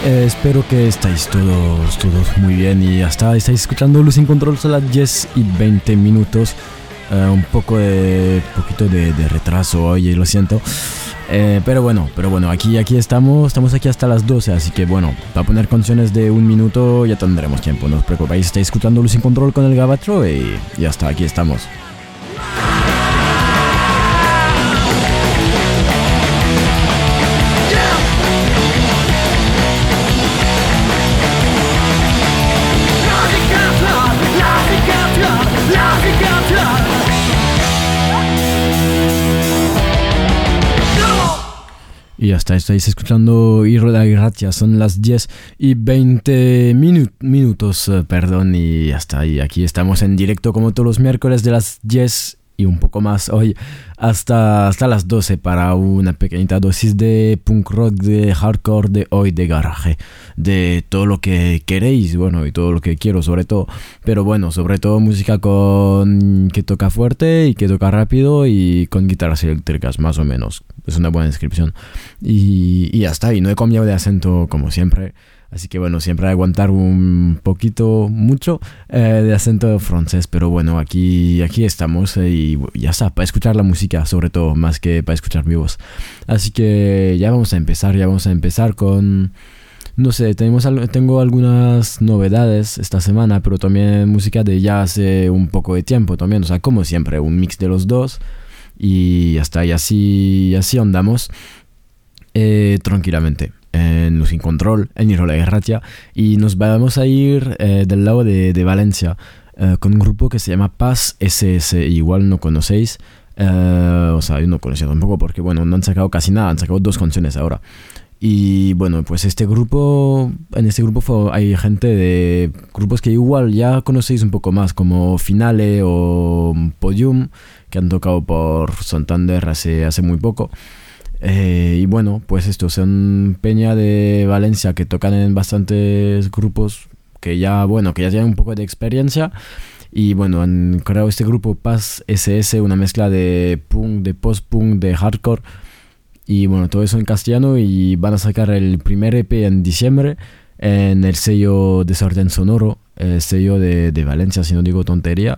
Espero que estáis todos muy bien y hasta estáis escuchando Luz sin Control a las 10 y 20 minutos. Un poquito de retraso hoy, lo siento. Pero bueno, aquí estamos aquí hasta las 12, así que bueno, para poner canciones de un minuto ya tendremos tiempo, no os preocupéis, estáis escuchando Luz sin Control con el Gabacho y ya está, aquí estamos. Y ya está, estáis escuchando Irola y Ratia, son las 10 y 20 minutos, perdón, y ya está, y aquí estamos en directo como todos los miércoles de las 10 y un poco más hoy hasta las 12 para una pequeñita dosis de punk rock, de hardcore, de hoy, de garaje, de todo lo que queréis, bueno, y todo lo que quiero sobre todo, pero bueno, sobre todo música que toca fuerte y que toca rápido y con guitarras eléctricas, más o menos, es una buena descripción, y ya está, y no he cambiado de acento como siempre. Así que bueno, siempre aguantar mucho de acento francés, pero bueno, aquí estamos y ya está, para escuchar la música sobre todo, más que para escuchar mi voz. Así que ya vamos a empezar con, no sé, tengo algunas novedades esta semana, pero también música de ya hace un poco de tiempo también, o sea, como siempre, un mix de los dos y ya está, y así andamos tranquilamente. En Luz sin Control, en Irola y Ratia, y nos vamos a ir del lado de Valencia con un grupo que se llama Paz SS, igual no conocéis, o sea, yo no conocía tampoco porque bueno, no han sacado casi nada, han sacado 2 canciones ahora. Y bueno, pues en este grupo hay gente de grupos que igual ya conocéis un poco más, como Finale o Podium, que han tocado por Santander hace muy poco. Y bueno, pues estos son peña de Valencia que tocan en bastantes grupos que ya tienen un poco de experiencia. Y bueno, han creado este grupo Paz SS, una mezcla de punk, de post-punk, de hardcore. Y bueno, todo eso en castellano, y van a sacar el primer EP en diciembre en el sello Desorden Sonoro, el sello de Valencia, si no digo tontería.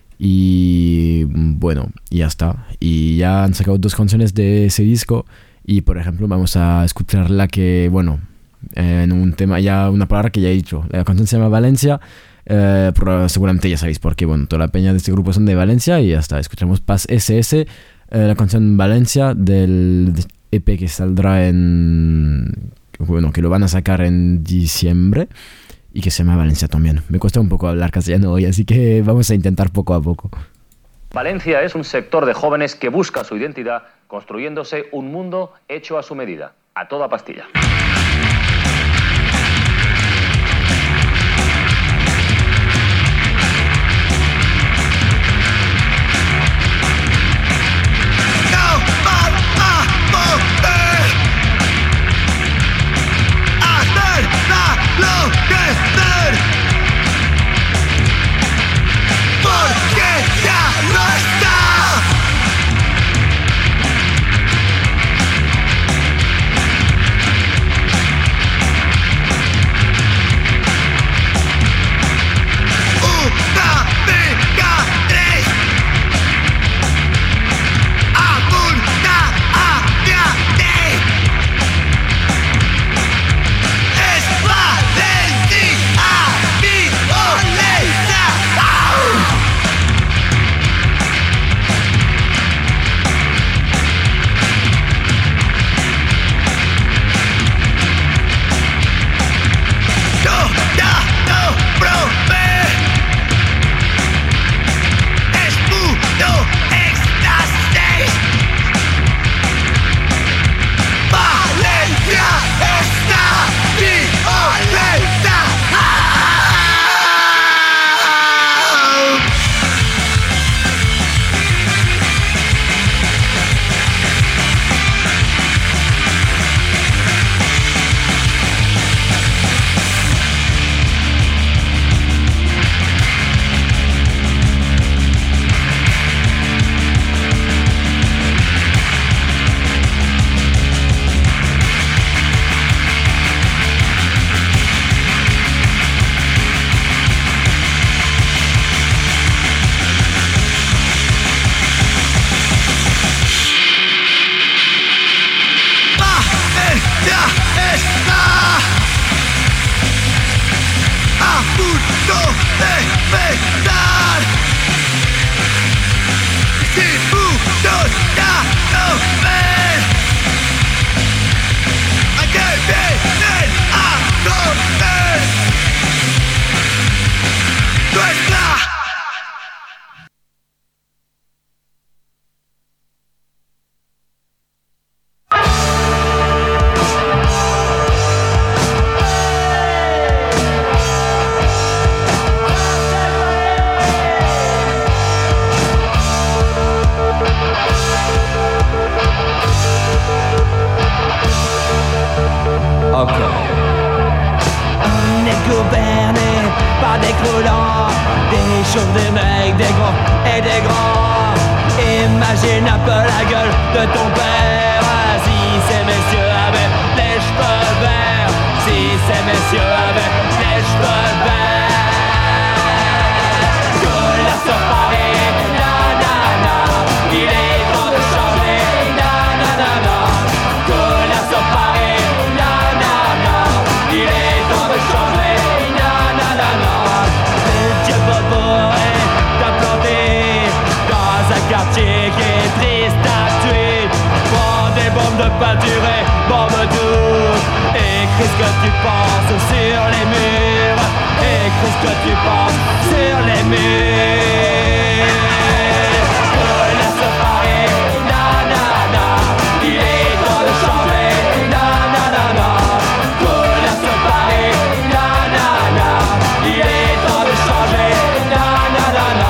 Y bueno, ya está, y ya han sacado 2 canciones de ese disco, y por ejemplo vamos a escuchar la que, bueno, en un tema, ya una palabra que ya he dicho, la canción se llama Valencia, pero seguramente ya sabéis por qué, bueno, toda la peña de este grupo son de Valencia, y ya está, escuchamos Paz SS, la canción Valencia del EP que saldrá que lo van a sacar en diciembre, y que se llama Valencia también. Me cuesta un poco hablar castellano hoy, así que vamos a intentar poco a poco. Valencia es un sector de jóvenes que busca su identidad construyéndose un mundo hecho a su medida, a toda pastilla. pensar. Si muchos ya no ven, ¿a qué vienen a comer? Nuestra on est gouverné par des croulants, des chauves, des mecs, des gros et des grands. Imagine un peu la gueule de ton père. Si ces messieurs avaient les cheveux verts, si ces messieurs avaient les cheveux verts. Couleur sur Paris, nanana, il est temps de changer, nanana. Couleur sur Paris, nanana, il est temps de changer, nanana. Le Dieu Bobo est implanté dans un quartier qui est triste à tuer. Prends des bombes de peinture et bombes tout. Écris ce que tu penses sur les murs. Écris ce que tu penses sur les murs. Couleur sur Paris, nanana, il est temps de changer, nanana. Couleur sur Paris, nanana, il est temps de changer, nanana.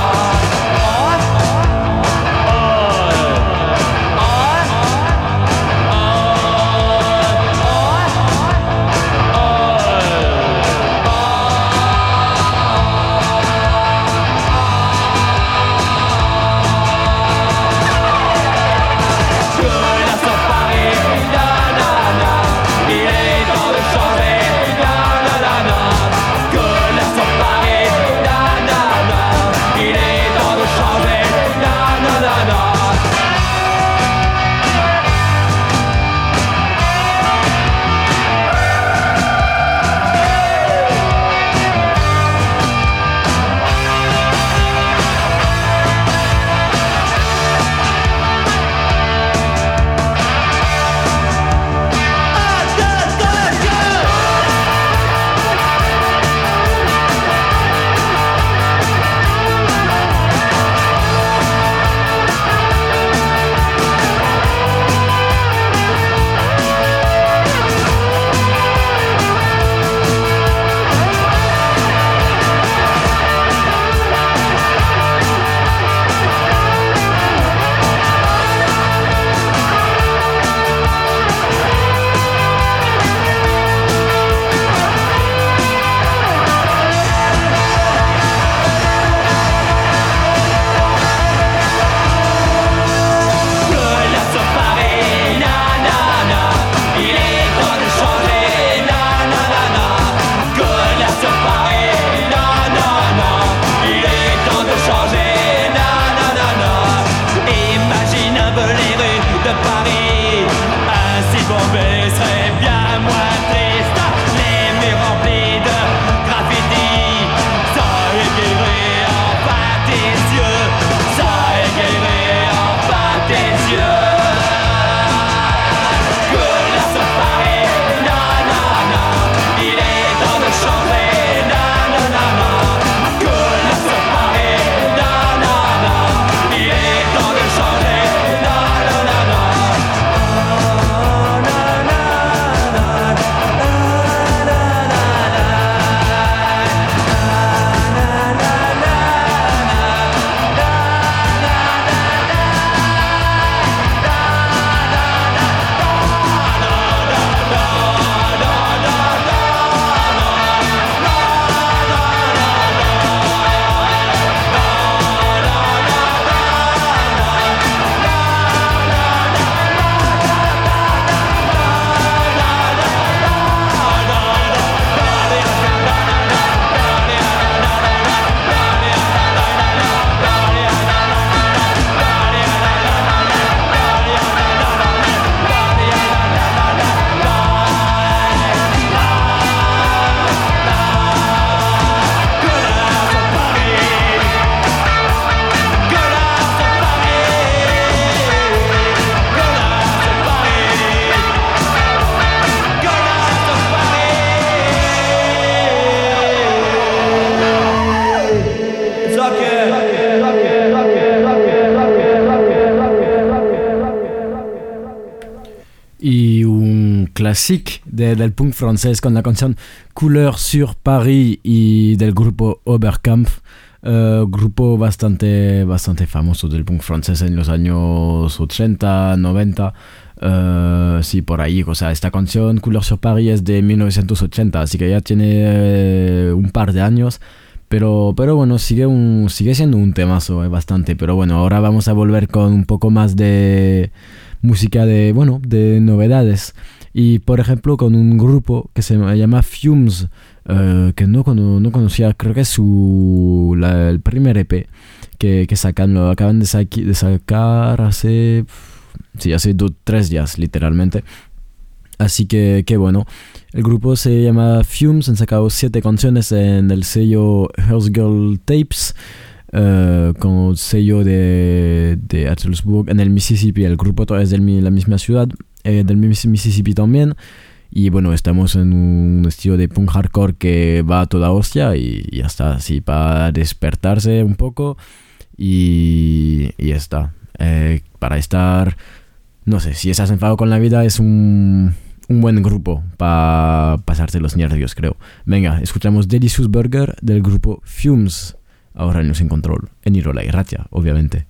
clásico del punk francés con la canción Couleur sur Paris y del grupo Oberkampf, grupo bastante famoso del punk francés en los años 80, 90. Sí, por ahí, o sea, esta canción Couleur sur Paris es de 1980, así que ya tiene un par de años. Pero bueno, sigue siendo un temazo, bastante. Pero bueno, ahora vamos a volver con un poco más de música de novedades. Y por ejemplo, con un grupo que se llama Fumes, que no conocía, creo que es el primer EP que sacan, lo acaban de sacar hace 3 días, literalmente. Así que bueno, el grupo se llama Fumes, han sacado 7 canciones en el sello Hearst Girl Tapes, con el sello de Attlesburg en el Mississippi. El grupo es de la misma ciudad, del Mississippi también. Y bueno, estamos en un estilo de punk hardcore que va a toda hostia y ya está, así para despertarse un poco y ya está. Para estar, no sé, si estás enfadado con la vida es un buen grupo para pasarse los nervios, creo. Venga, escuchamos Delicious Burger del grupo Fumes, ahora en Sin Control, en Irola y Ratia, obviamente.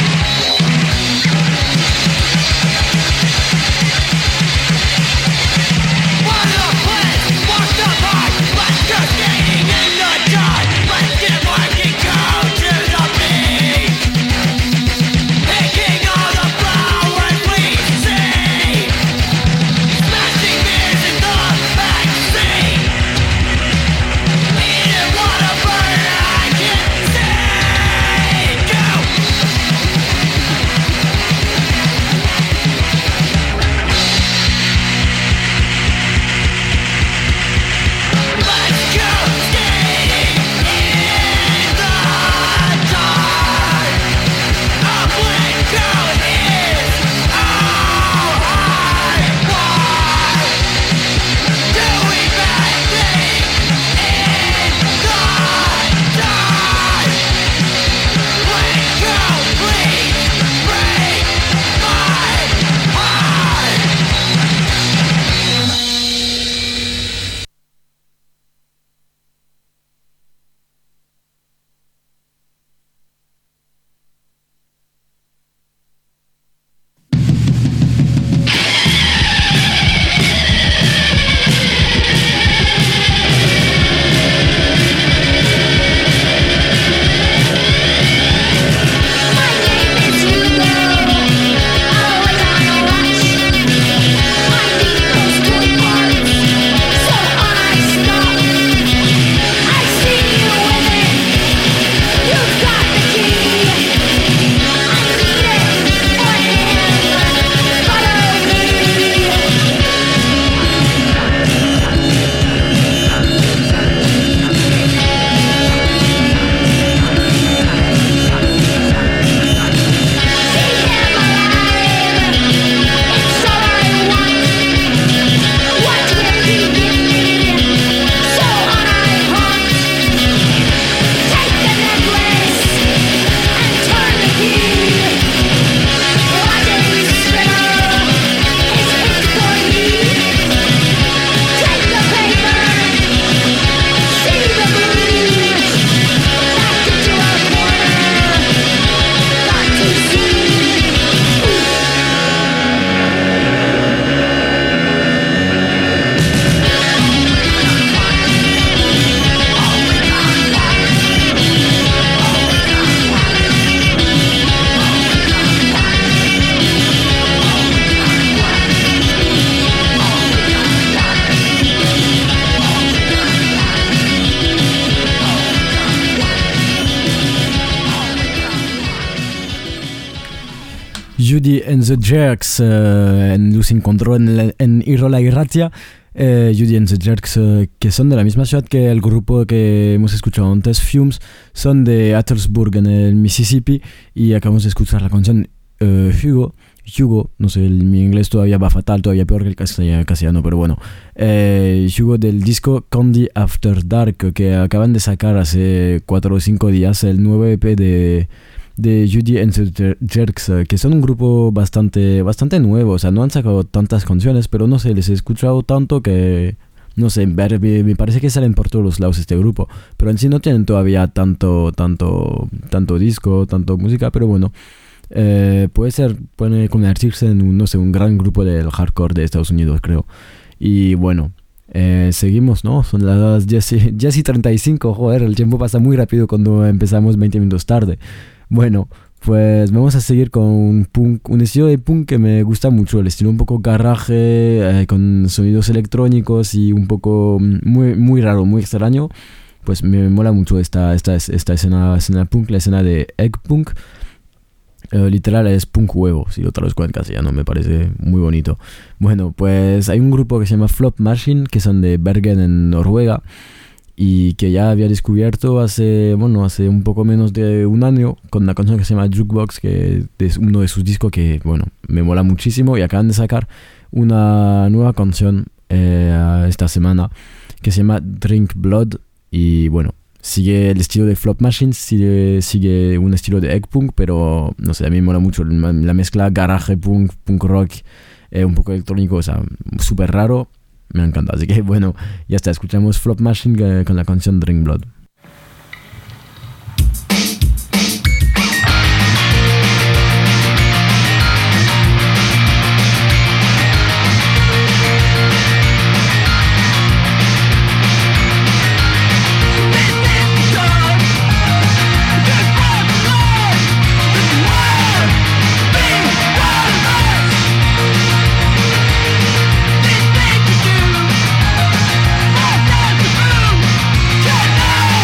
Judy and the Jerks en Losing Control en Irola y Ratia. Judy and the Jerks, que son de la misma ciudad que el grupo que hemos escuchado antes, Fumes, son de Attlesburg en el Mississippi, y acabamos de escuchar la canción Hugo, no sé, mi inglés todavía va fatal, todavía peor que el castellano, pero bueno, Hugo del disco Candy After Dark, que acaban de sacar hace 4 o 5 días, el nuevo EP de de Judy and the Jerks, que son un grupo bastante nuevo. O sea, no han sacado tantas canciones, pero no sé, les he escuchado tanto que, no sé, me parece que salen por todos los lados este grupo. Pero en sí no tienen todavía tanto disco, tanto música, pero bueno. Puede convertirse en un gran grupo del hardcore de Estados Unidos, creo. Y bueno, seguimos, ¿no? Son las 10:35, joder, el tiempo pasa muy rápido cuando empezamos 20 minutos tarde. Bueno, pues vamos a seguir con un estilo de punk que me gusta mucho, el estilo un poco garage, con sonidos electrónicos y un poco muy raro, muy extraño. Pues me mola mucho esta escena punk, la escena de egg punk. Literal es punk huevo, si lo traduzco en castellano, me parece muy bonito. Bueno, pues hay un grupo que se llama Flop Machine, que son de Bergen en Noruega, y que ya había descubierto hace un poco menos de un año con una canción que se llama Jukebox, que es uno de sus discos que, bueno, me mola muchísimo, y acaban de sacar una nueva canción esta semana que se llama Drink Blood, y bueno, sigue el estilo de Flop Machine, sigue un estilo de egg punk, pero no sé, a mí me mola mucho la mezcla garage punk, punk rock, un poco electrónico, o sea, súper raro, me encanta. Así que bueno, ya está, escuchamos Flop Machine con la canción Drink Blood. Tonight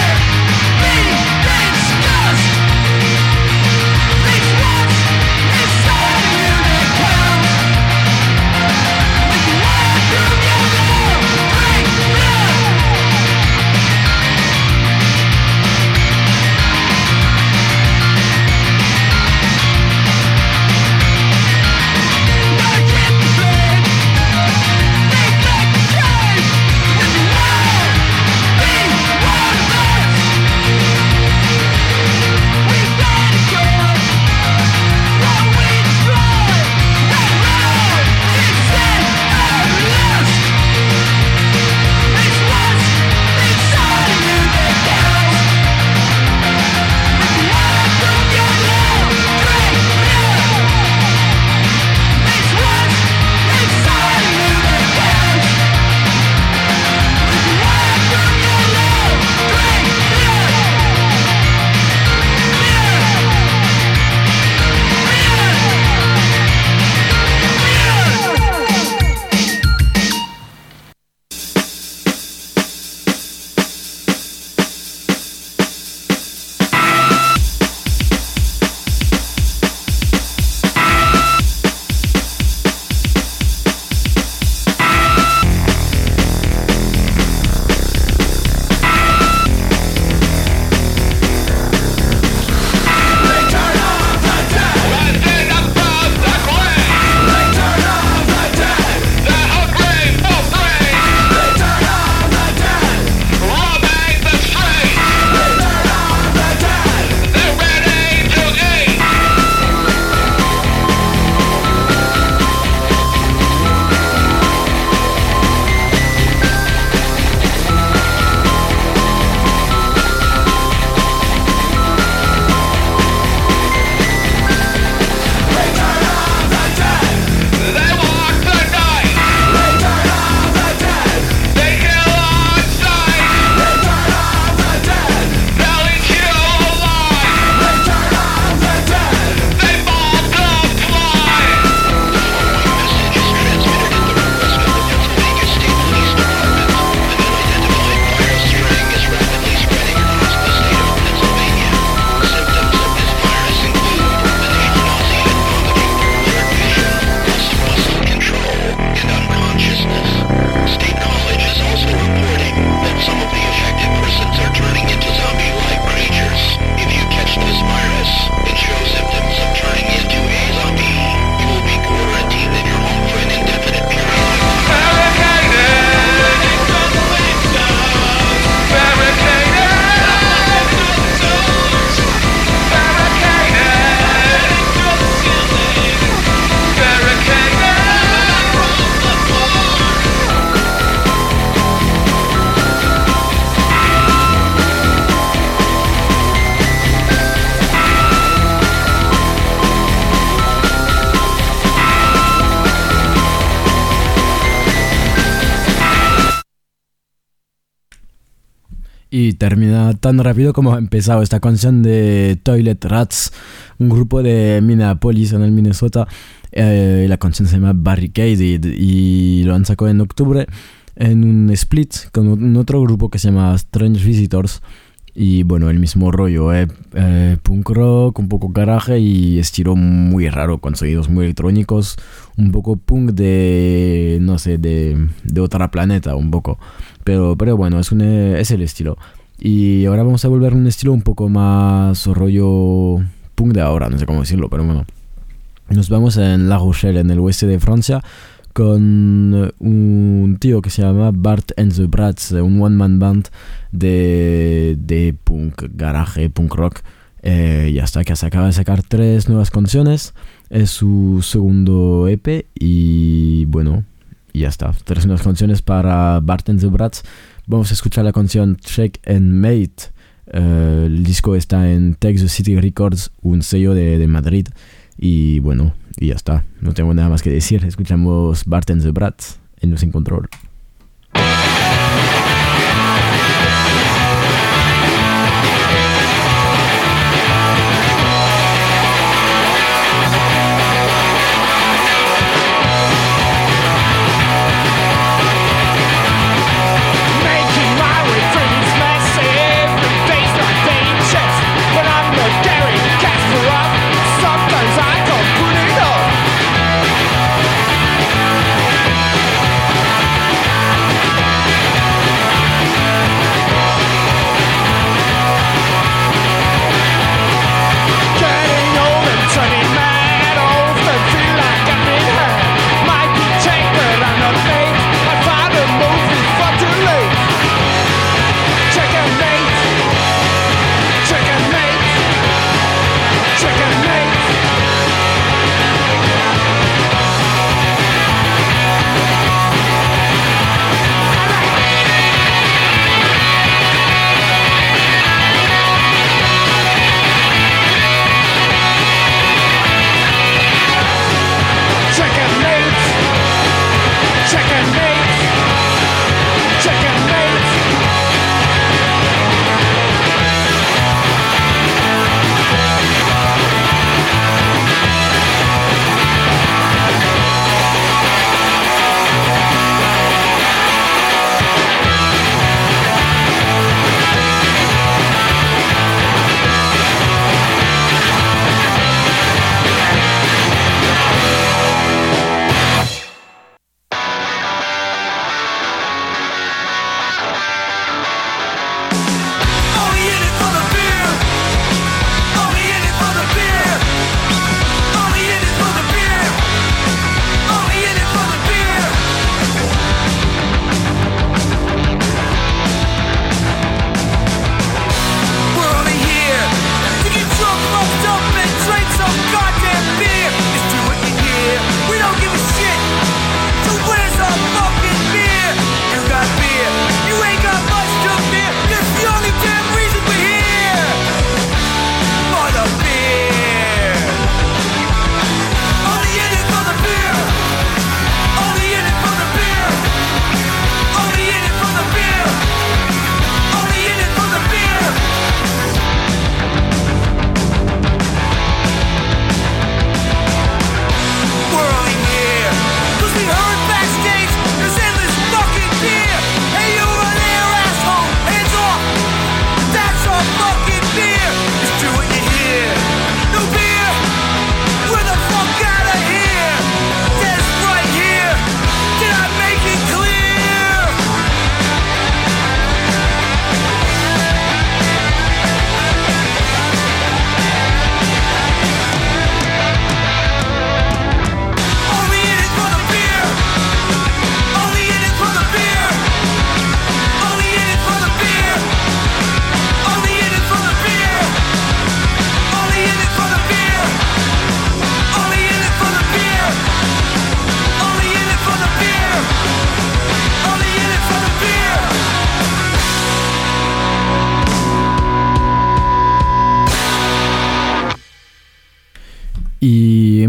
Y termina tan rápido como ha empezado esta canción de Toilet Rats, un grupo de Minneapolis en el Minnesota. La canción se llama Barricade y lo han sacado en octubre en un split con un otro grupo que se llama Strange Visitors. Y bueno, el mismo rollo, punk rock, un poco garaje y estilo muy raro, con sonidos muy electrónicos, un poco punk de, no sé, de otro planeta, un poco. Pero bueno, es el estilo. Y ahora vamos a volver a un estilo un poco más rollo punk de ahora, no sé cómo decirlo, pero bueno. Nos vamos en La Rochelle, en el oeste de Francia, con un tío que se llama Bart and the Brats, un one-man band de punk, garaje, punk rock. Ya está, que se acaba de sacar 3 nuevas canciones. Es su segundo EP y bueno, ya está. 3 nuevas canciones para Bart and the Brats. Vamos a escuchar la canción Check and Mate. El disco está en Take the City Records, un sello de Madrid. Y bueno, y ya está. No tengo nada más que decir. Escuchamos Bart and the Brats en Los Sin Control.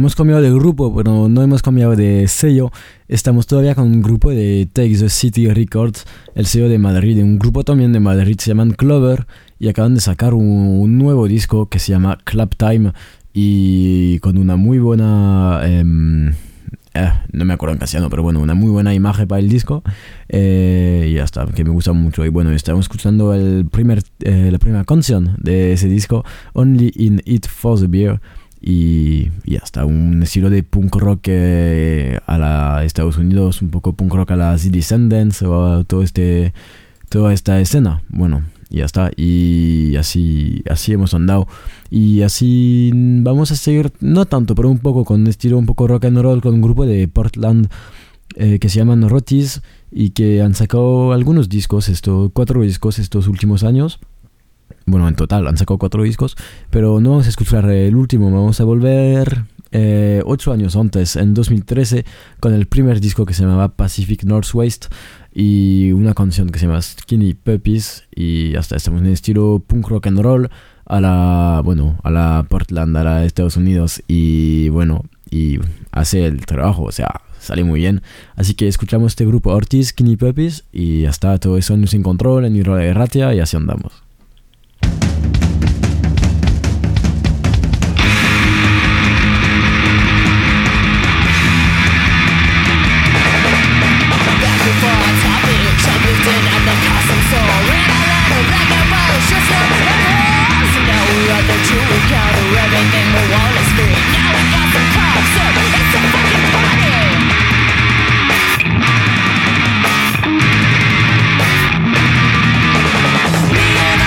hemos cambiado de grupo, pero no hemos cambiado de sello. Estamos todavía con un grupo de Take the City Records, el sello de Madrid, un grupo también de Madrid, se llaman Clover, y acaban de sacar un nuevo disco que se llama Clap Time, y con una muy buena... no me acuerdo en castellano, pero bueno, una muy buena imagen para el disco, y ya está, que me gusta mucho. Y bueno, estamos escuchando la primera canción de ese disco, Only in It for the Beer, y ya está, un estilo de punk rock a la Estados Unidos, un poco punk rock a la The Descendants o a toda esta escena. Bueno, y ya está, y así hemos andado, y así vamos a seguir, no tanto, pero un poco con estilo un poco rock and roll, con un grupo de Portland que se llaman Rotis, y que han sacado algunos discos, 4 discos estos últimos años. Bueno, en total han sacado 4 discos, pero no vamos a escuchar el último, vamos a volver 8 años antes, en 2013, con el primer disco que se llamaba Pacific Northwest, y una canción que se llama Skinny Puppies, y hasta estamos en estilo punk rock and roll a la Portland, a la Estados Unidos, y bueno, y hace el trabajo, o sea, sale muy bien. Así que escuchamos este grupo Ortiz, Skinny Puppies, y hasta todo eso Sin Control, en Nirola Erratia, y así andamos. Me and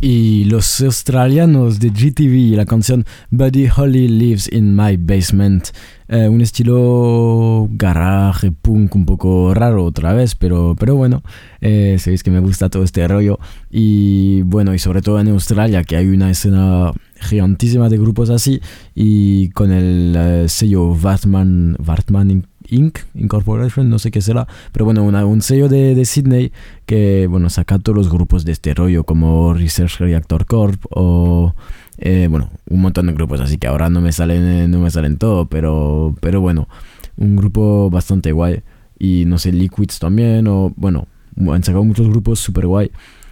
Y los australianos de GTV, la canción Buddy Holly Lives in My Basement, un estilo garage, punk un poco raro otra vez, pero bueno, sabéis que me gusta todo este rollo. Y bueno, y sobre todo en Australia, que hay una escena gigantísima de grupos así, y con el sello Wartman Inc. Incorporation, no sé qué será, pero bueno, un sello de Sydney que, bueno, saca todos los grupos de este rollo, como Research Reactor Corp o, bueno, un montón de grupos, así que ahora no me salen todo, pero bueno, un grupo bastante guay. Y no sé, Liquids también, o bueno, han sacado muchos grupos super guay.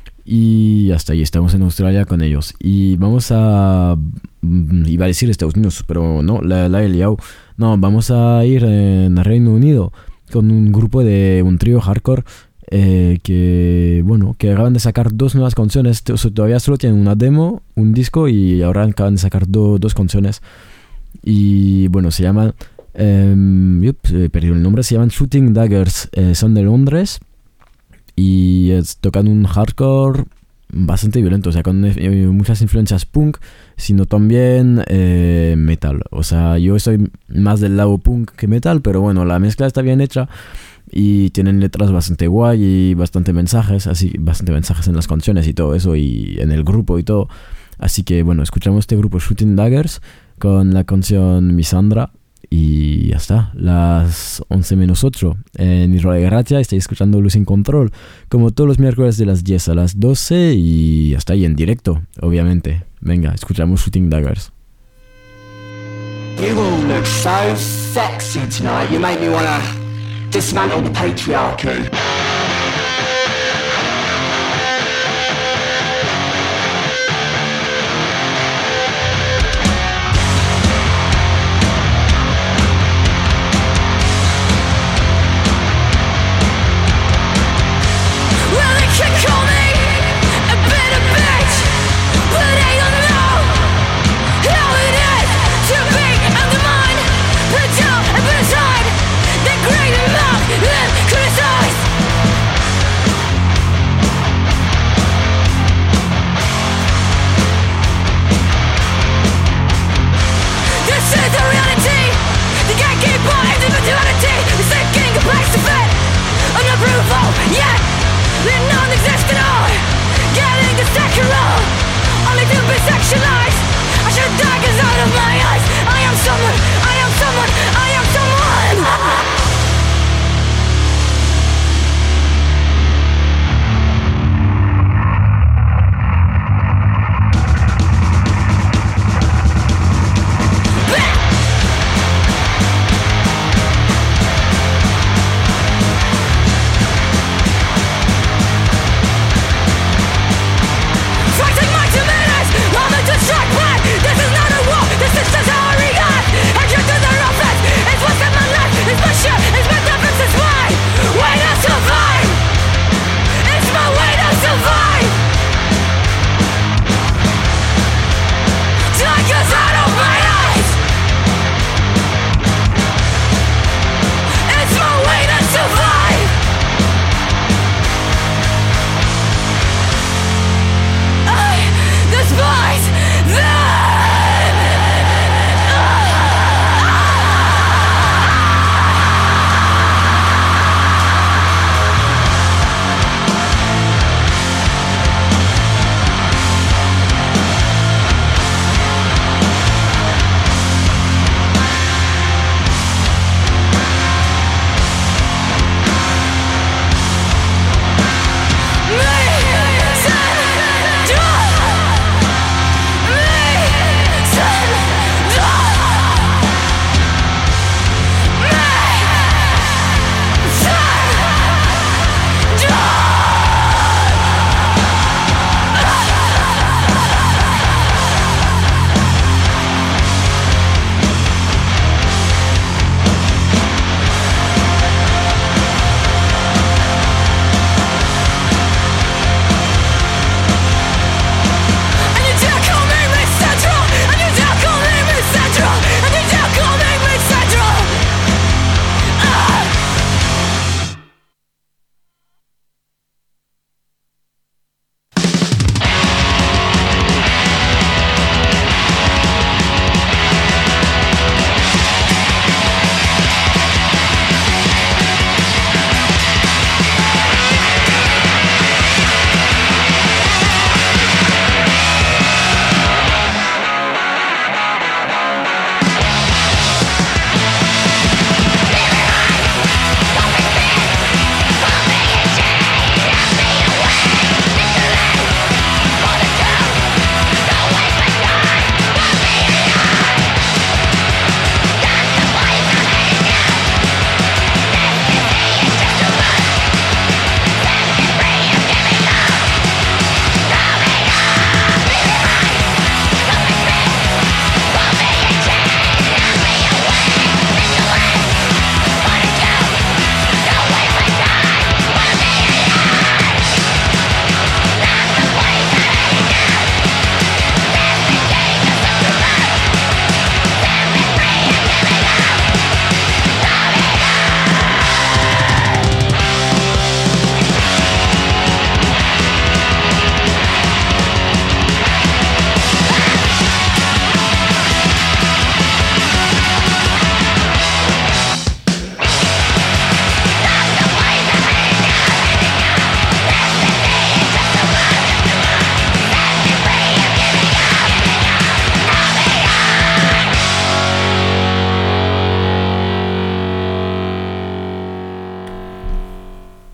Y hasta ahí estamos en Australia con ellos. Y vamos iba a decir Estados Unidos, pero no, la he liado. No, vamos a ir en Reino Unido con un grupo de un trío hardcore que acaban de sacar 2 nuevas canciones. Todavía solo tienen una demo, un disco, y ahora acaban de sacar 2 canciones. Y bueno, se llaman perdí el nombre, se llaman Shooting Daggers. Son de Londres y tocan un hardcore bastante violento, o sea, con muchas influencias punk, sino también metal. O sea, yo soy más del lado punk que metal, pero bueno, la mezcla está bien hecha y tienen letras bastante guay y bastante mensajes en las canciones y todo eso, y en el grupo y todo. Así que bueno, escuchamos este grupo Shooting Daggers con la canción Misandra. Y ya está, las 11:08 en Israel Gracia. Estáis escuchando Losing Control, como todos los miércoles de las 10 a las 12, y hasta ahí en directo, obviamente. Venga, escuchamos Shooting Daggers. You all look so sexy tonight. You make me wanna dismantle the patriarchy. Fighting my tomatoes, I'm a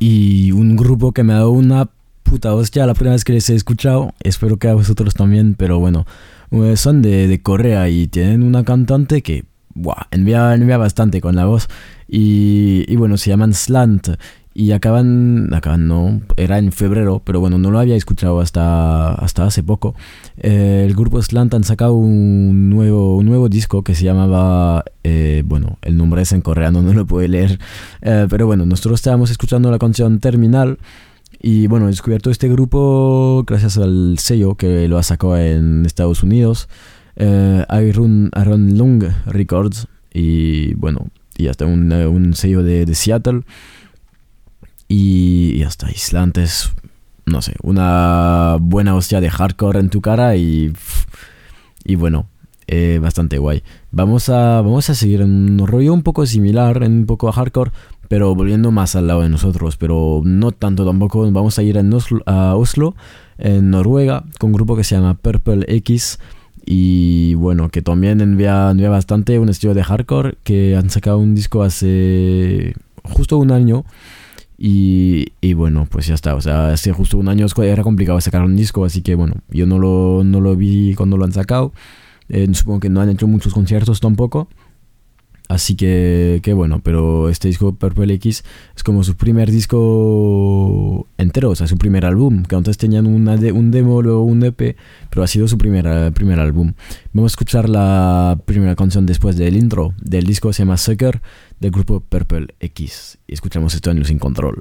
y un grupo que me ha dado una puta hostia la primera vez que les he escuchado, espero que a vosotros también, pero bueno, son de Corea y tienen una cantante que envía bastante con la voz y bueno, se llaman Slant y acaban no, era en febrero, pero bueno, no lo había escuchado hasta hace poco. El grupo Slant han sacado un nuevo disco que se llamaba, bueno, el nombre es en coreano, no lo puedo leer, pero bueno, nosotros estábamos escuchando la canción Terminal. Y bueno, he descubierto este grupo gracias al sello que lo ha sacado en Estados Unidos, Iron Lung Records, y bueno, y hasta un sello de Seattle. Y hasta Island es, no sé, una buena hostia de hardcore en tu cara y bueno, bastante guay. Vamos a seguir en un rollo un poco similar, un poco a hardcore, pero volviendo más al lado de nosotros, pero no tanto tampoco. Vamos a ir a Oslo, en Noruega, con un grupo que se llama Purple X, y bueno, que también envía bastante un estilo de hardcore, que han sacado un disco hace justo un año, y bueno, pues ya está. O sea, hace justo un año era complicado sacar un disco, así que bueno, yo no lo vi cuando lo han sacado. Supongo que no han hecho muchos conciertos tampoco. Así que bueno, pero este disco Purple X es como su primer disco entero, o sea, su primer álbum, que antes tenían un demo, luego un EP, pero ha sido su primer álbum. Vamos a escuchar la primera canción después del intro del disco, se llama Sucker, del grupo Purple X, y escuchamos esto en Sin Control.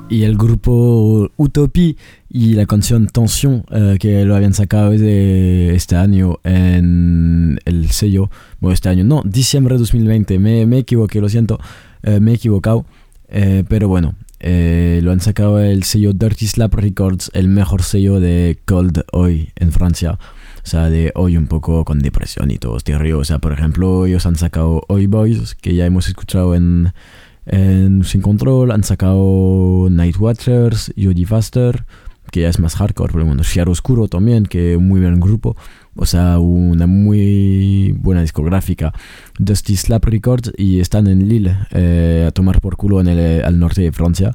y el grupo Utopie y la canción Tension, que lo habían sacado este año en el sello, bueno, este año, no, diciembre de 2020, me equivoqué, lo siento, me he equivocado, pero bueno, lo han sacado el sello Dirty Slap Records, el mejor sello de Cold hoy en Francia. O sea, de hoy un poco con depresión y todo este río. O sea, por ejemplo, ellos han sacado Oi Boys, que ya hemos escuchado en Sin Control. Han sacado Night Watchers, Jodie Faster, que ya es más hardcore, pero bueno, Chiaro Oscuro también, que es un muy buen grupo. O sea, una muy buena discográfica. Dusty Slap Records, y están en Lille, a tomar por culo al norte de Francia.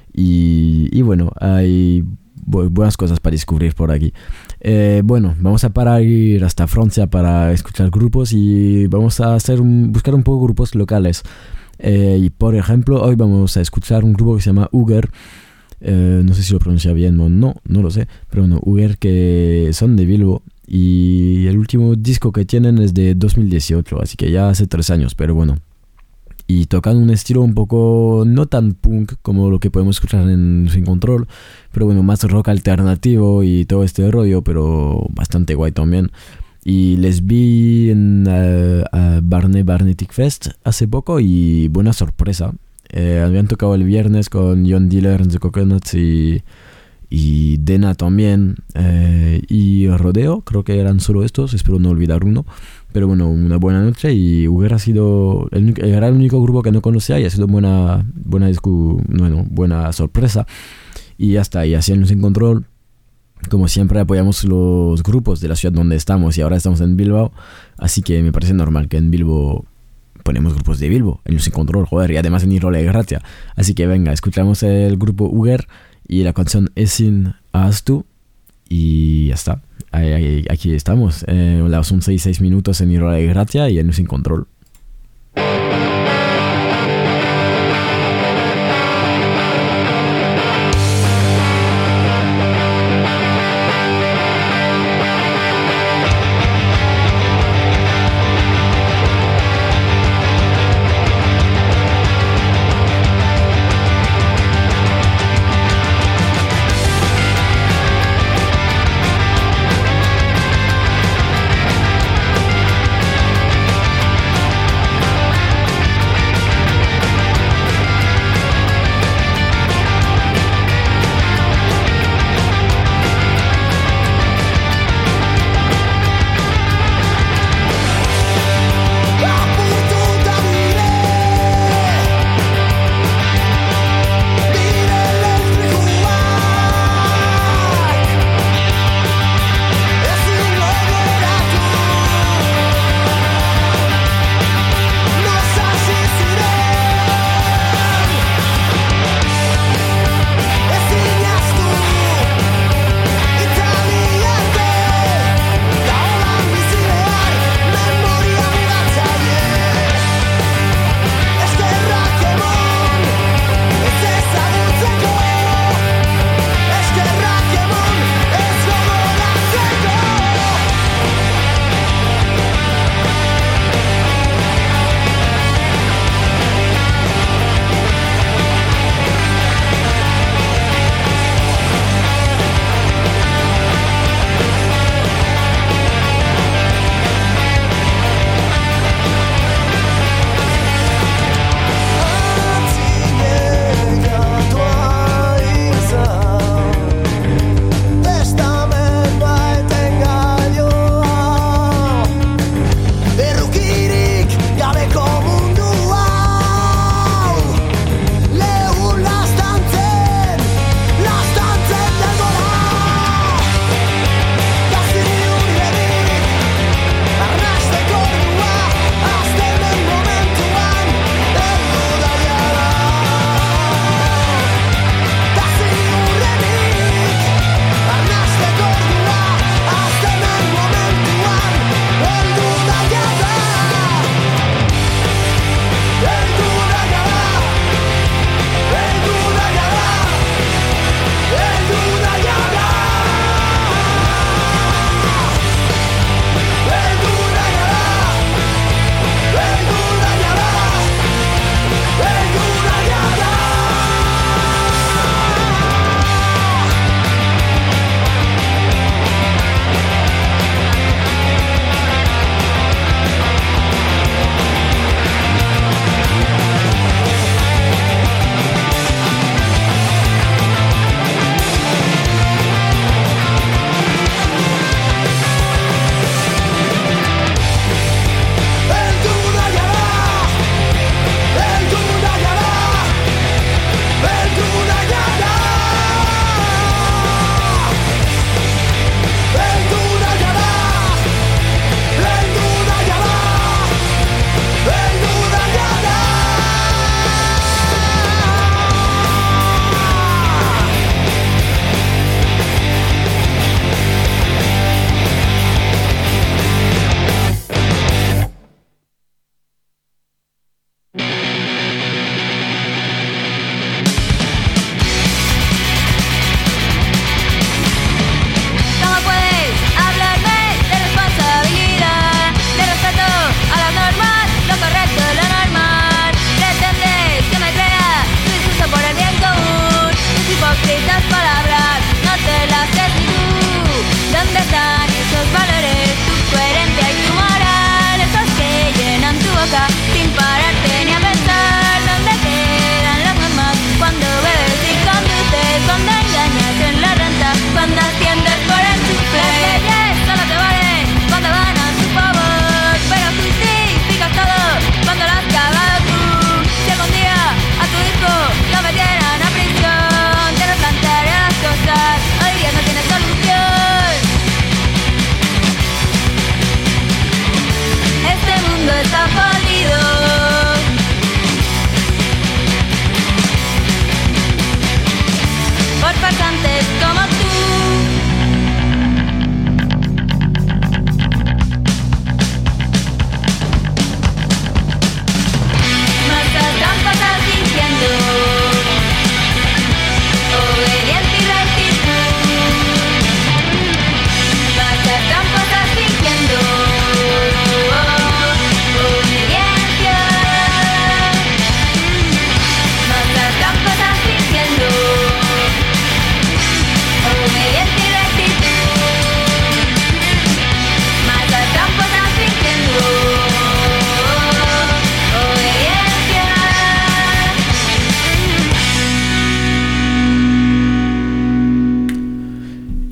Y bueno, hay buenas cosas para descubrir por aquí. Bueno, vamos a ir hasta Francia para escuchar grupos y vamos a buscar un poco grupos locales. Y por ejemplo, hoy vamos a escuchar un grupo que se llama Uger. No sé si lo pronuncia bien o no lo sé, pero bueno, Uger, que son de Bilbo, y el último disco que tienen es de 2018, así que ya hace 3 años, pero bueno. Y tocan un estilo un poco no tan punk como lo que podemos escuchar en Sin Control, pero bueno, más rock alternativo y todo este rollo, pero bastante guay también. Y les vi en Barnetic Fest hace poco y buena sorpresa. Habían tocado el viernes con John Dealer and the Coconuts y Dena también, y Rodeo, creo que eran solo estos, espero no olvidar uno. Pero bueno, una buena noche, y era el único grupo que no conocía y ha sido buena sorpresa. Y ya está, y así en Sin Control, como siempre, apoyamos los grupos de la ciudad donde estamos, y ahora estamos en Bilbao, así que me parece normal que en Bilbo ponemos grupos de Bilbo, en Sin Control, joder, y además en Irola y Gracia. Así que venga, escuchamos el grupo Uger y la canción Esin Astu, y ya está. Aquí estamos, las 11 y 6 minutos en Irola y Gracia y en Sin Control.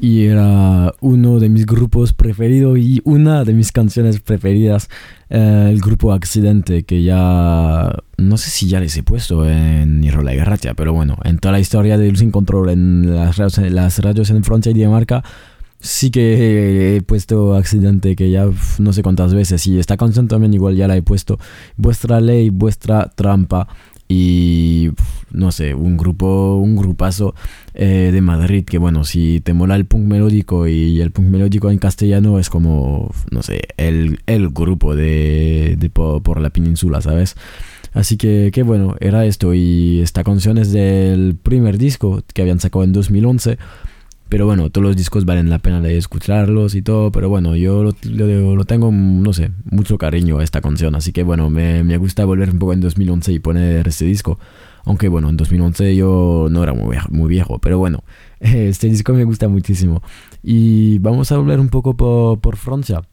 y era uno de mis grupos preferidos y una de mis canciones preferidas, el grupo Accidente, que ya no sé si ya les he puesto en Nirola y Garratia, pero bueno, en toda la historia de Sin Control en las radios en Francia y Dinamarca sí que he puesto Accidente, que ya no sé cuántas veces, y esta canción también igual ya la he puesto, Vuestra Ley, Vuestra Trampa. Y no sé, un grupazo de Madrid, que bueno, si te mola el punk melódico, y el punk melódico en castellano es como, no sé, el grupo por la península, ¿sabes? Así que bueno, era esto, y esta canción es del primer disco que habían sacado en 2011. Pero bueno, todos los discos valen la pena de escucharlos y todo. Pero bueno, yo lo tengo, no sé, mucho cariño a esta canción. Así que bueno, me gusta volver un poco en 2011 y poner este disco. Aunque bueno, en 2011 yo no era muy viejo. Pero bueno, este disco me gusta muchísimo. Y vamos a volver un poco por Francia.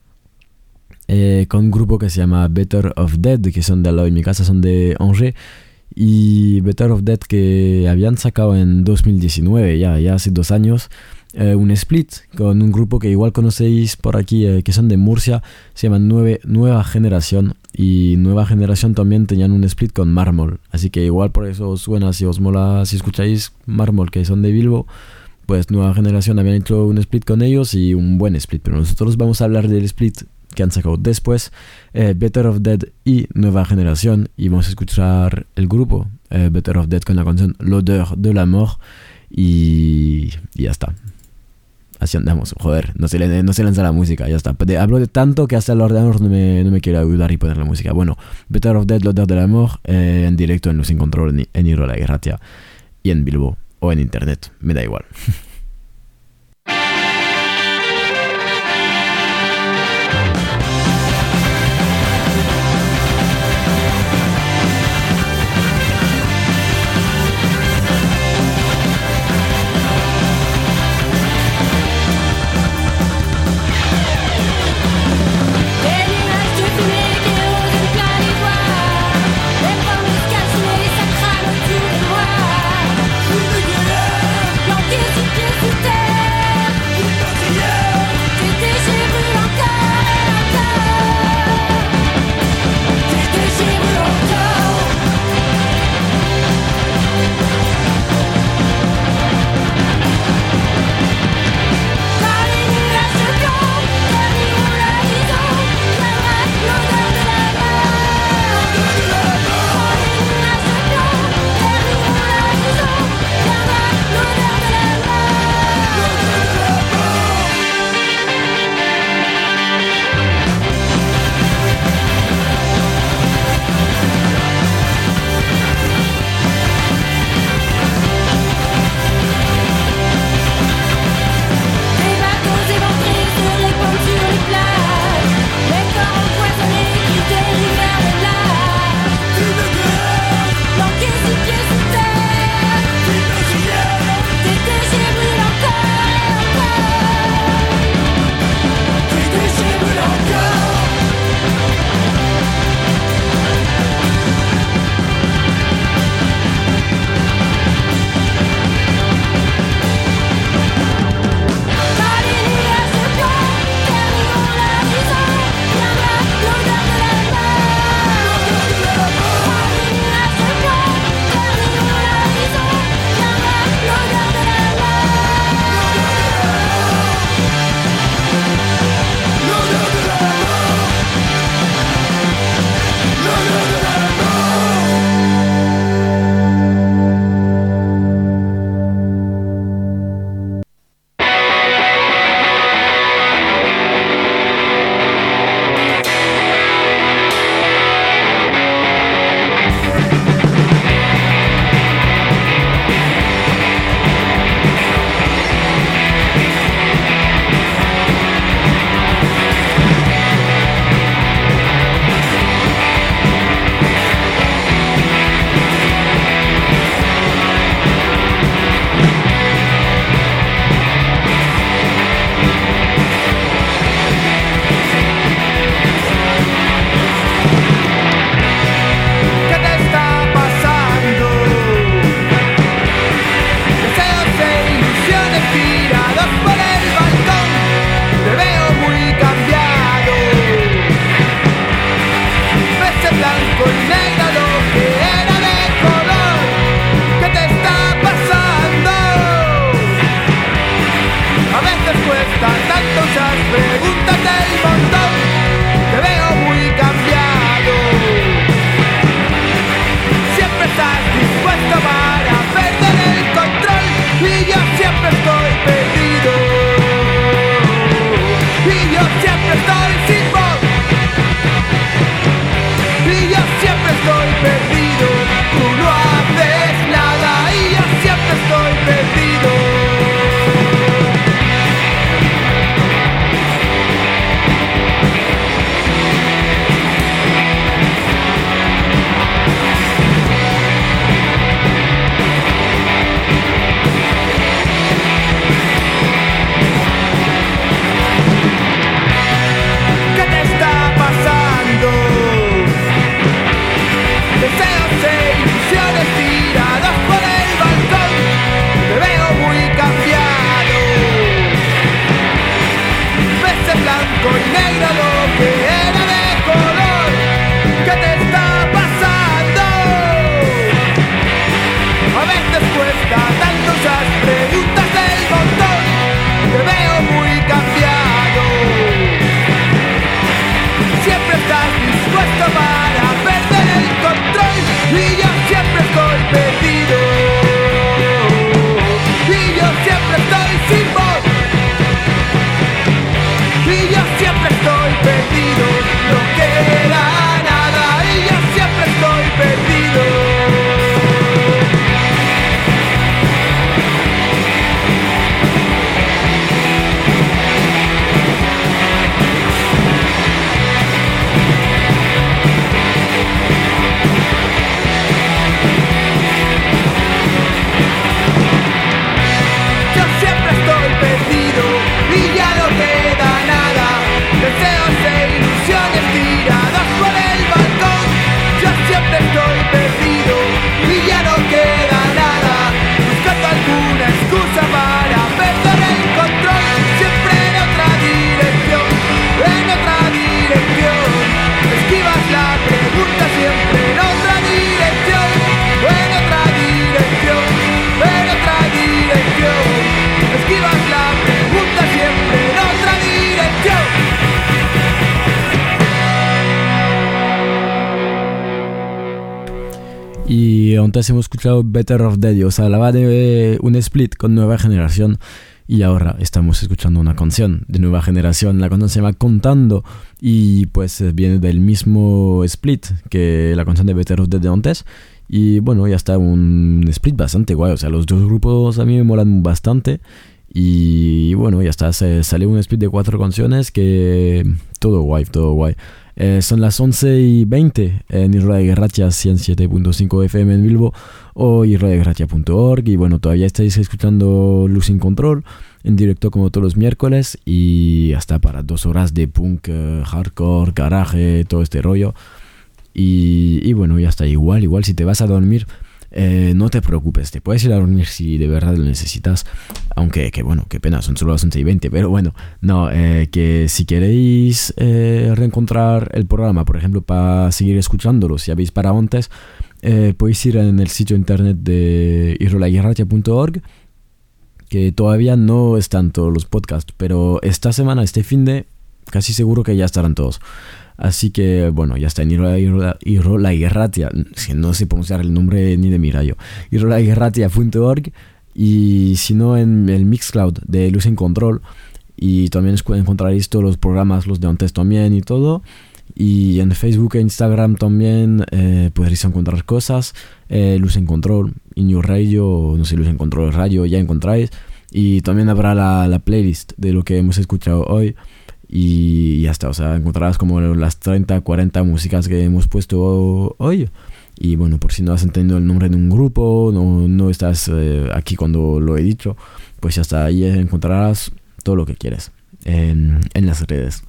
Con un grupo que se llama Better of Dead, que son de al lado de mi casa, son de Angers. Y Better of Dead, que habían sacado en 2019, ya hace 2 años, un split con un grupo que igual conocéis por aquí, que son de Murcia, se llaman Nueva Generación. Y Nueva Generación también tenían un split con Mármol, así que igual por eso os suena, si os mola, si escucháis Mármol, que son de Bilbo, pues Nueva Generación habían hecho un split con ellos, y un buen split. Pero nosotros vamos a hablar del split que han sacado después, Better of Dead y Nueva Generación, y vamos a escuchar el grupo Better of Dead con la canción L'odeur de la mort, y ya está. Así andamos, joder, no se lanza la música, ya está. Hablo de tanto que hasta el ordenador no me quiere ayudar y poner la música. Bueno, Better of Dead, L'odeur de la mort, en directo en Los Sin Control, en Nirola y Garratia, y en Bilbo, o en internet, me da igual. Planqué sous pied antes hemos escuchado Better Off Dead, o sea, hablaba de un split con Nueva Generación, y ahora estamos escuchando una canción de Nueva Generación. La canción se llama Contando y pues viene del mismo split que la canción de Better Off Dead de antes. Y bueno, ya está, un split bastante guay, o sea, los dos grupos a mí me molan bastante. Y bueno, ya está, salió un split de 4 canciones que todo guay, todo guay. Son las 11:20 en Irradia Gracia 107.5 FM en Bilbo o irradiagracia.org. Y bueno, todavía estáis escuchando Losing Control en directo como todos los miércoles, y hasta para 2 horas de punk, hardcore, garaje, todo este rollo. Y bueno, ya está, igual si te vas a dormir, no te preocupes, te puedes ir a dormir si de verdad lo necesitas, aunque que bueno, qué pena, son solo las 11:20, pero bueno, no, que si queréis reencontrar el programa, por ejemplo, para seguir escuchándolo, si habéis para antes, podéis ir en el sitio internet de irradiagracia.org, que todavía no están todos los podcasts, pero esta semana, este fin de, casi seguro que ya estarán todos. Así que, bueno, ya está en irradiagracia, si no sé pronunciar el nombre ni de mi rayo, irradiagracia.org, y si no en el Mixcloud de Losing Control, y también encontraréis todos los programas, los de antes también y todo, y en Facebook e Instagram también podréis encontrar cosas, Losing Control, In Your Radio, no sé, Losing Control Radio, ya encontráis, y también habrá la playlist de lo que hemos escuchado hoy. Y ya está, o sea, encontrarás como las 30, 40 músicas que hemos puesto hoy. Y bueno, por si no has entendido el nombre de un grupo, no estás aquí cuando lo he dicho, pues ya está, ahí encontrarás todo lo que quieres en las redes.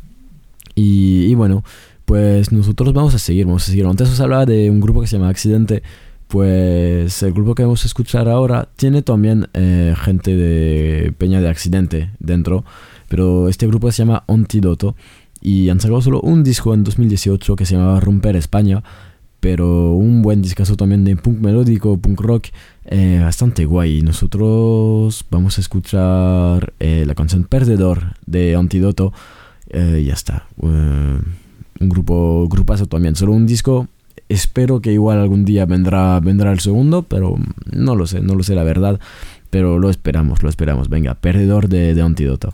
Y bueno, pues nosotros vamos a seguir. Antes os hablaba de un grupo que se llama Accidente. Pues el grupo que vamos a escuchar ahora tiene también gente de Peña de Accidente dentro, pero este grupo se llama Antídoto y han sacado solo un disco en 2018 que se llamaba Romper España, pero un buen discazo también de punk melódico, punk rock, bastante guay. Nosotros vamos a escuchar la canción Perdedor de Antídoto, ya está, un grupazo también, solo un disco. Espero que igual algún día vendrá el segundo, pero no lo sé la verdad, pero lo esperamos. Venga, Perdedor de Antídoto.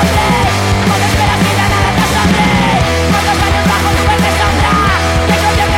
Cuando esperas que ya nada te asombre, cuando sueños bajo tu verde sombra, que convierte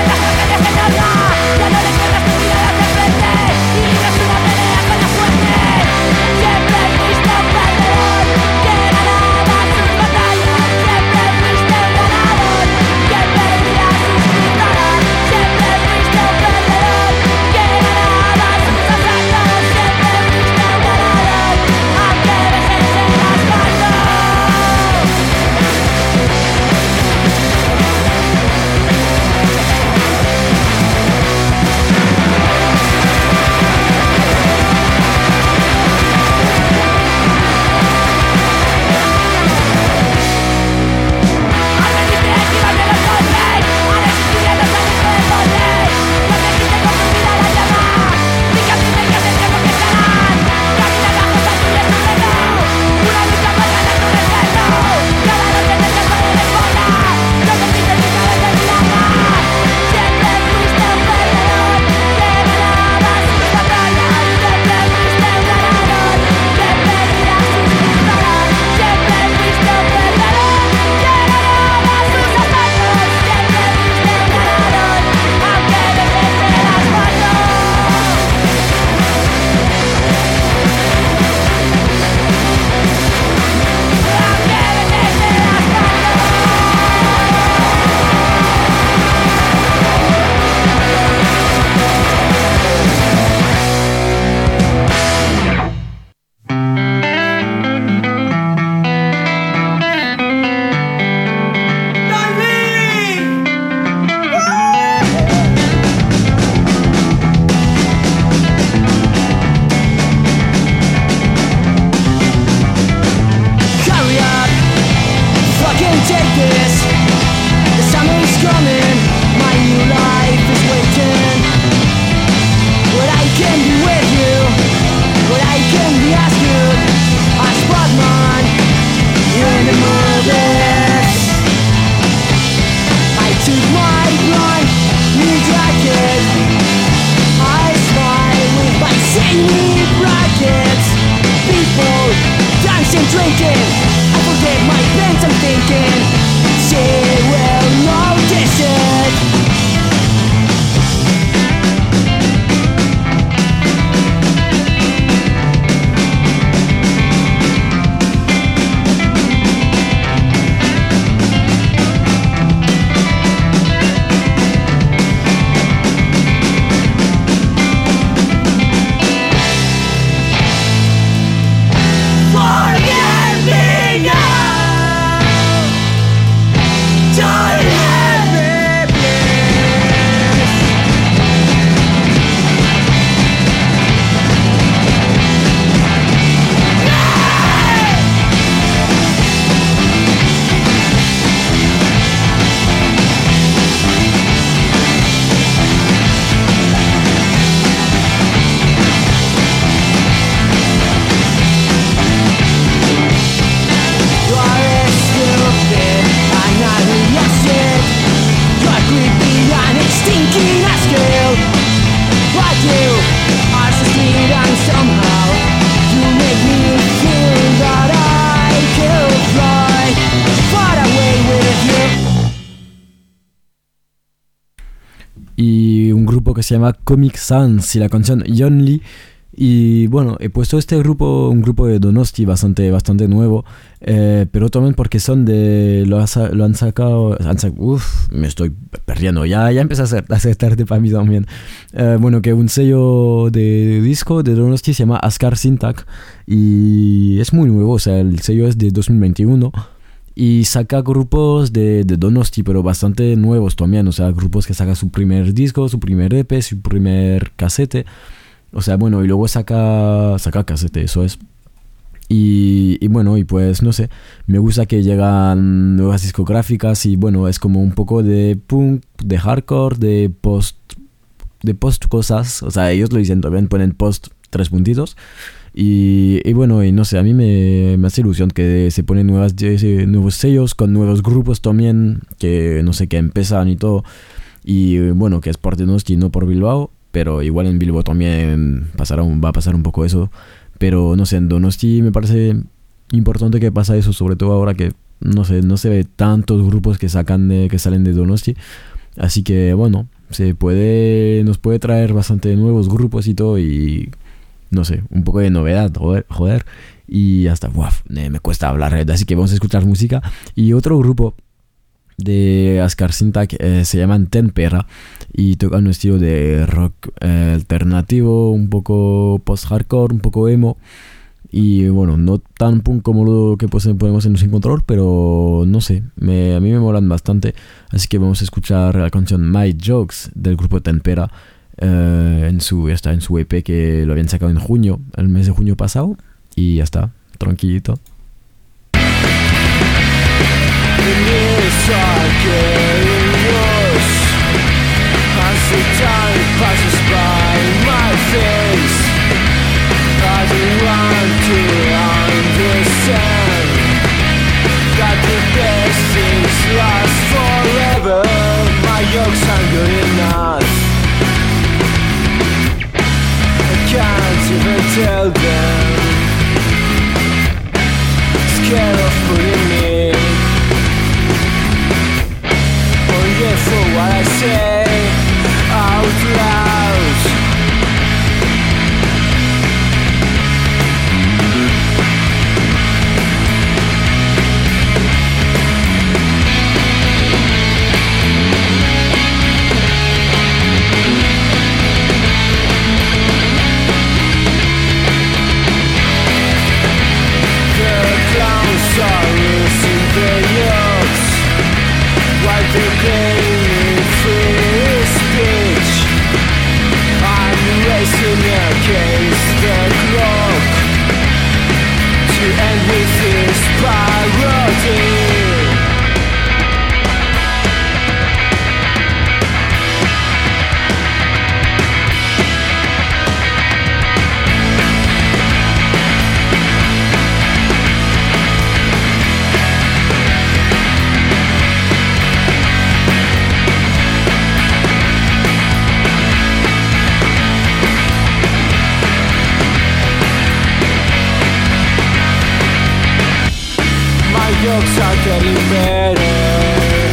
y un grupo que se llama Comic Sans y la canción Yonli. Y bueno, he puesto este grupo, un grupo de Donosti bastante nuevo, pero también porque son lo han sacado, me estoy perdiendo, ya empecé a ser tarde para mí también. Bueno, que un sello de disco de Donosti se llama Askar Syntac y es muy nuevo, o sea, el sello es de 2021 y saca grupos de Donosti, pero bastante nuevos también, o sea, grupos que sacan su primer disco, su primer EP, su primer casete. O sea, bueno, y luego saca casete, eso es. Y bueno, y pues no sé, me gusta que llegan nuevas discográficas y bueno, es como un poco de punk, de hardcore, de post cosas. O sea, ellos lo dicen también, ponen post 3 puntitos. Y bueno, y no sé, a mí me hace ilusión que se ponen nuevos sellos con nuevos grupos también, que no sé, que empiezan y todo. Y bueno, que es por Donosti y no por Bilbao. Pero igual en Bilbao también va a pasar un poco eso. Pero no sé, en Donosti me parece importante que pasa eso, sobre todo ahora que no se ve tantos grupos que salen de Donosti. Así que bueno, nos puede traer bastante nuevos grupos y todo, y no sé, un poco de novedad, joder. Y hasta, me cuesta hablar, así que vamos a escuchar música. Y otro grupo de Askar Syntac se llaman Tempera y tocan un estilo de rock alternativo, un poco post-hardcore, un poco emo y bueno, no tan punk como lo que podemos en Sin Control, pero no sé, a mí me molan bastante, así que vamos a escuchar la canción My Jokes del grupo Tempera. Está en su EP que lo habían sacado en junio, el mes de junio pasado, y ya está, tranquilito. The news are getting worse as the time passes by my face. I don't want to understand that the best things last forever. My jokes aren't good enough. I can't even tell them. Scared of putting me. For what I say out loud. The clowns are losing their jokes while they're claiming free speech. I'm racing against the clock to end with this parody. Jokes are getting better.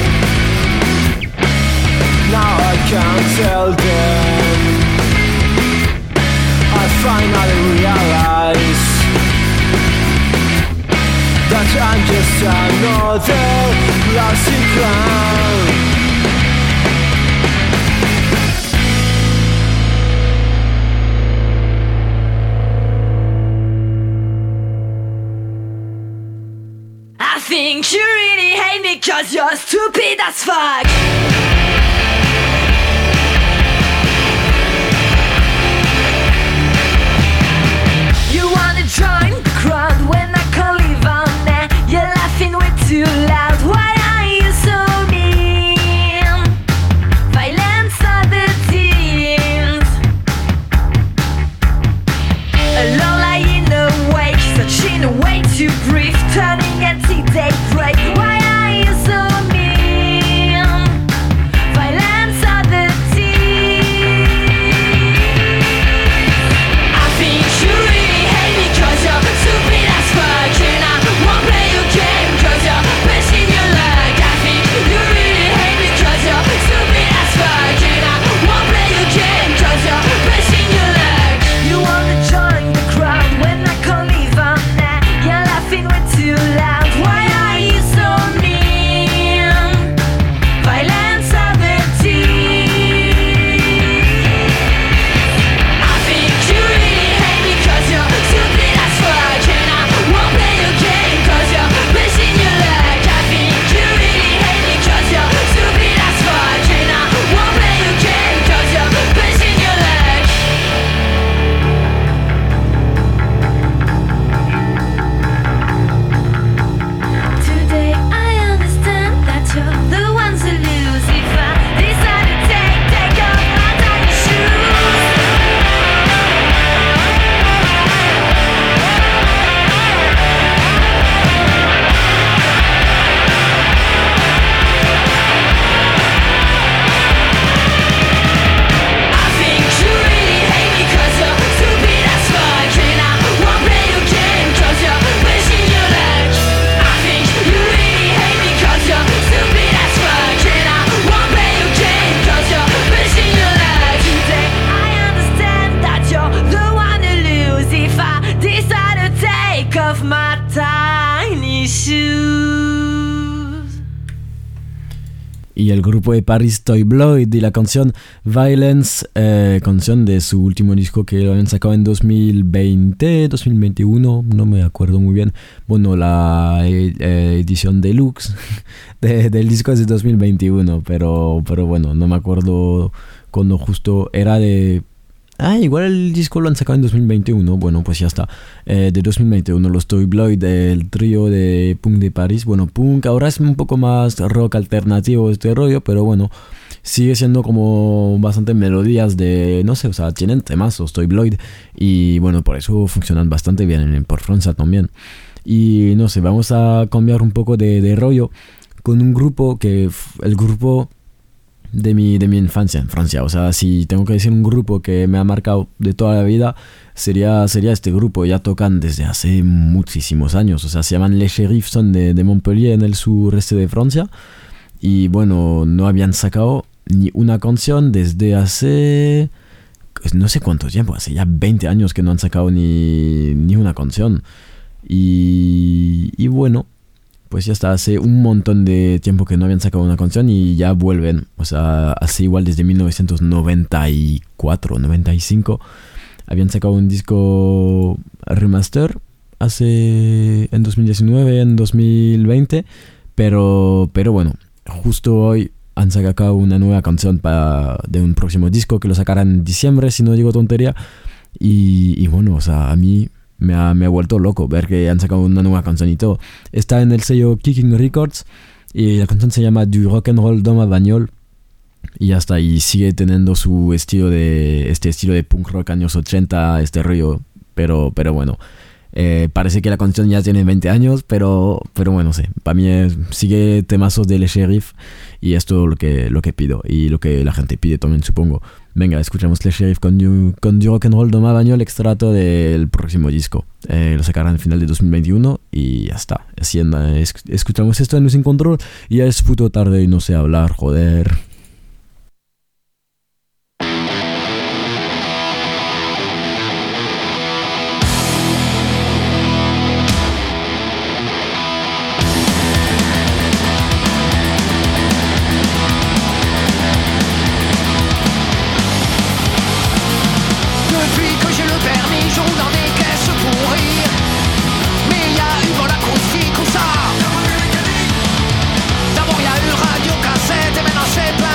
Now I can't tell them. I finally realize that I'm just another lousy clown. I think you really hate me 'cause you're stupid as fuck. You wanna join the crowd when I can't leave on there. You're laughing way too loud. Why are you so mean? Violence are the teens. Alone lying awake, searching a way to breathe, turning anti-daybreak. Why are you so mean? y el grupo de París Toy Blood y la canción Violence, canción de su último disco que lo habían sacado en 2020, 2021, no me acuerdo muy bien. Bueno, la edición deluxe del disco es de 2021, pero bueno, no me acuerdo cuando justo era de... igual el disco lo han sacado en 2021. Bueno, pues ya está. De 2021, los Toy Blood, el trío de punk de París. Bueno, punk ahora es un poco más rock alternativo este rollo, pero bueno, sigue siendo como bastante melodías de, no sé, o sea, tienen temazos Toy Blood y bueno, por eso funcionan bastante bien por Francia también. Y no sé, vamos a cambiar un poco de rollo con un grupo el grupo de mi infancia en Francia. O sea, si tengo que decir un grupo que me ha marcado de toda la vida, sería este grupo. Ya tocan desde hace muchísimos años. O sea, se llaman Les Sheriffs, son de Montpellier, en el sureste de Francia. Y bueno, no habían sacado ni una canción desde hace... no sé cuánto tiempo, hace ya 20 años que no han sacado ni una canción. Y bueno, pues ya está, hace un montón de tiempo que no habían sacado una canción y ya vuelven. O sea, hace igual desde 1994, 95. Habían sacado un disco remaster en 2019, en 2020. Pero bueno, justo hoy han sacado una nueva canción de un próximo disco que lo sacarán en diciembre, si no digo tontería. Y bueno, o sea, a mí... Me ha vuelto loco ver que han sacado una nueva canción y todo. Está en el sello Kicking Records y la canción se llama Du Rock and Roll Dom Bagnol. Y ya está, y sigue teniendo su estilo de punk rock años 80, este rollo. Pero bueno, parece que la canción ya tiene 20 años, pero bueno, sí, para mí sigue temazos de Le Sheriff y esto es lo que pido y lo que la gente pide también, supongo. Venga, escuchamos Le Sheriff con Du Rock and Roll Dom Bagnol, extracto del próximo disco. Lo sacarán al final de 2021 y ya está. Así escuchamos esto en Sin Control y ya es puto tarde y no sé hablar, joder. D'abord y a eu radio cassette et maintenant c'est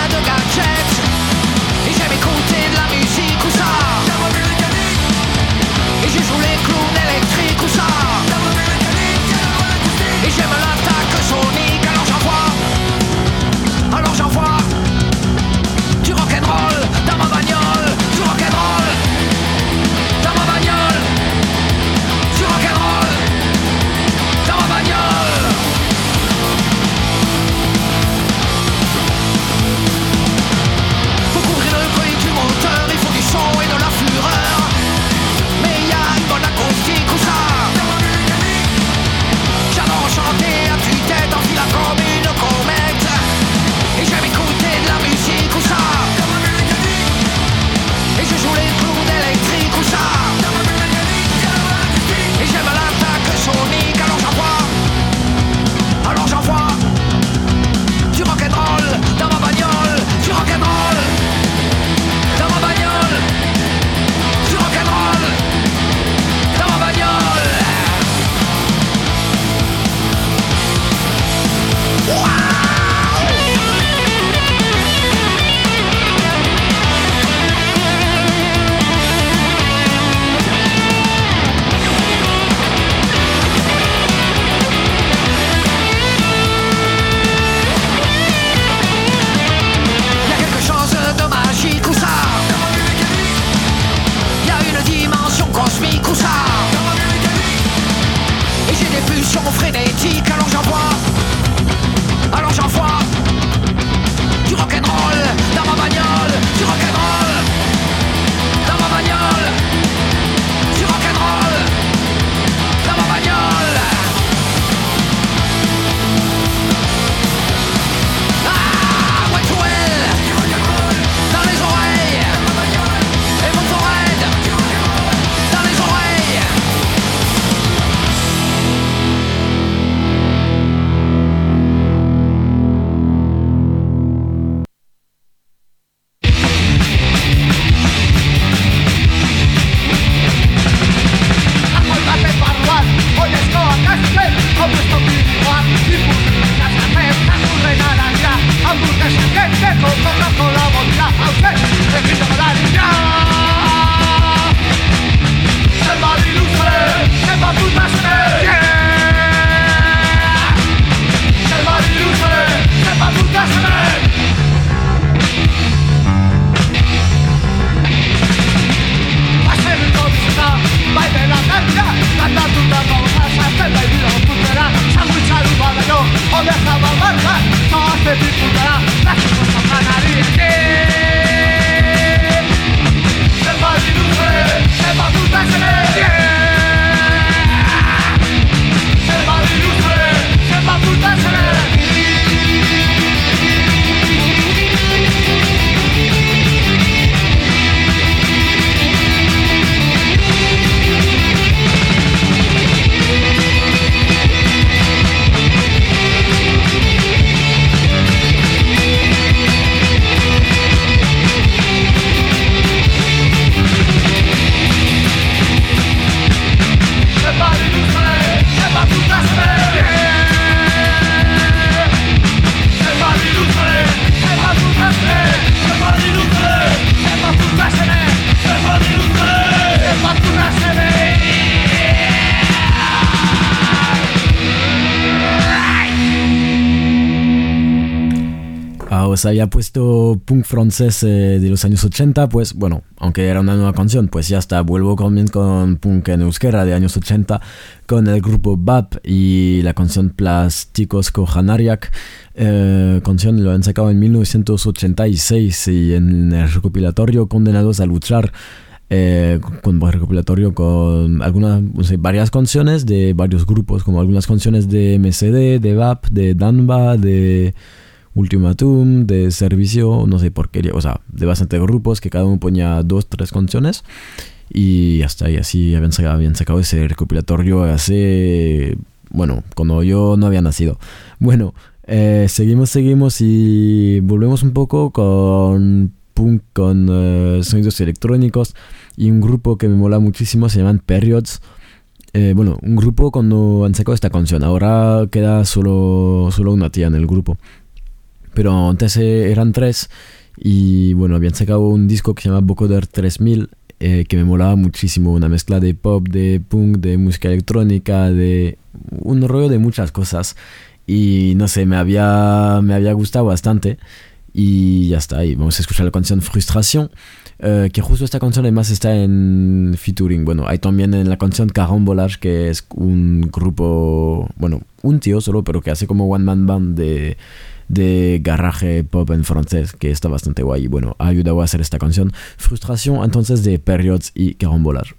os había puesto punk francés de los años 80, pues bueno, aunque era una nueva canción, pues ya está, vuelvo también con punk en euskera de años 80, con el grupo BAP y la canción Plásticos Kojanariak, canción lo han sacado en 1986 y en el recopilatorio Condenados a Luchar, con recopilatorio con algunas, no sé, varias canciones de varios grupos, como algunas canciones de MCD, de VAP, de Danba, de Ultimatum, de Servicio, no sé por qué, o sea, de bastantes grupos que cada uno ponía 2-3 canciones y hasta ahí, así habían sacado ese recopilatorio hace, bueno, cuando yo no había nacido. Bueno, seguimos y volvemos un poco con punk, con sonidos electrónicos y un grupo que me mola muchísimo, se llaman Periods. Bueno, un grupo cuando han sacado esta canción, ahora queda solo una tía en el grupo, pero antes eran 3 y bueno, habían sacado un disco que se llama Vocoder 3000, que me molaba muchísimo, una mezcla de pop, de punk, de música electrónica, de un rollo de muchas cosas y no sé, me había gustado bastante. Y ya está, y vamos a escuchar la canción Frustración, que justo esta canción además está en featuring. Bueno, hay también en la canción Carambolage, que es un grupo, bueno, un tío solo, pero que hace como one man band de garage pop en francés, que está bastante guay. Y bueno, ha ayudado a hacer esta canción Frustración, entonces, de Periods y Carambolage.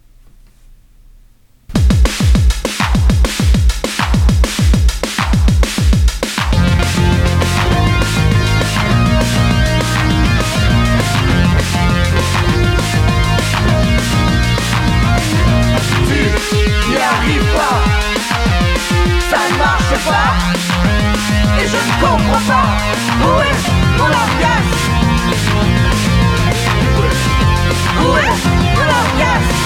Ça ne marche pas et je ne comprends pas où est mon orgasme. Où est mon orgasme?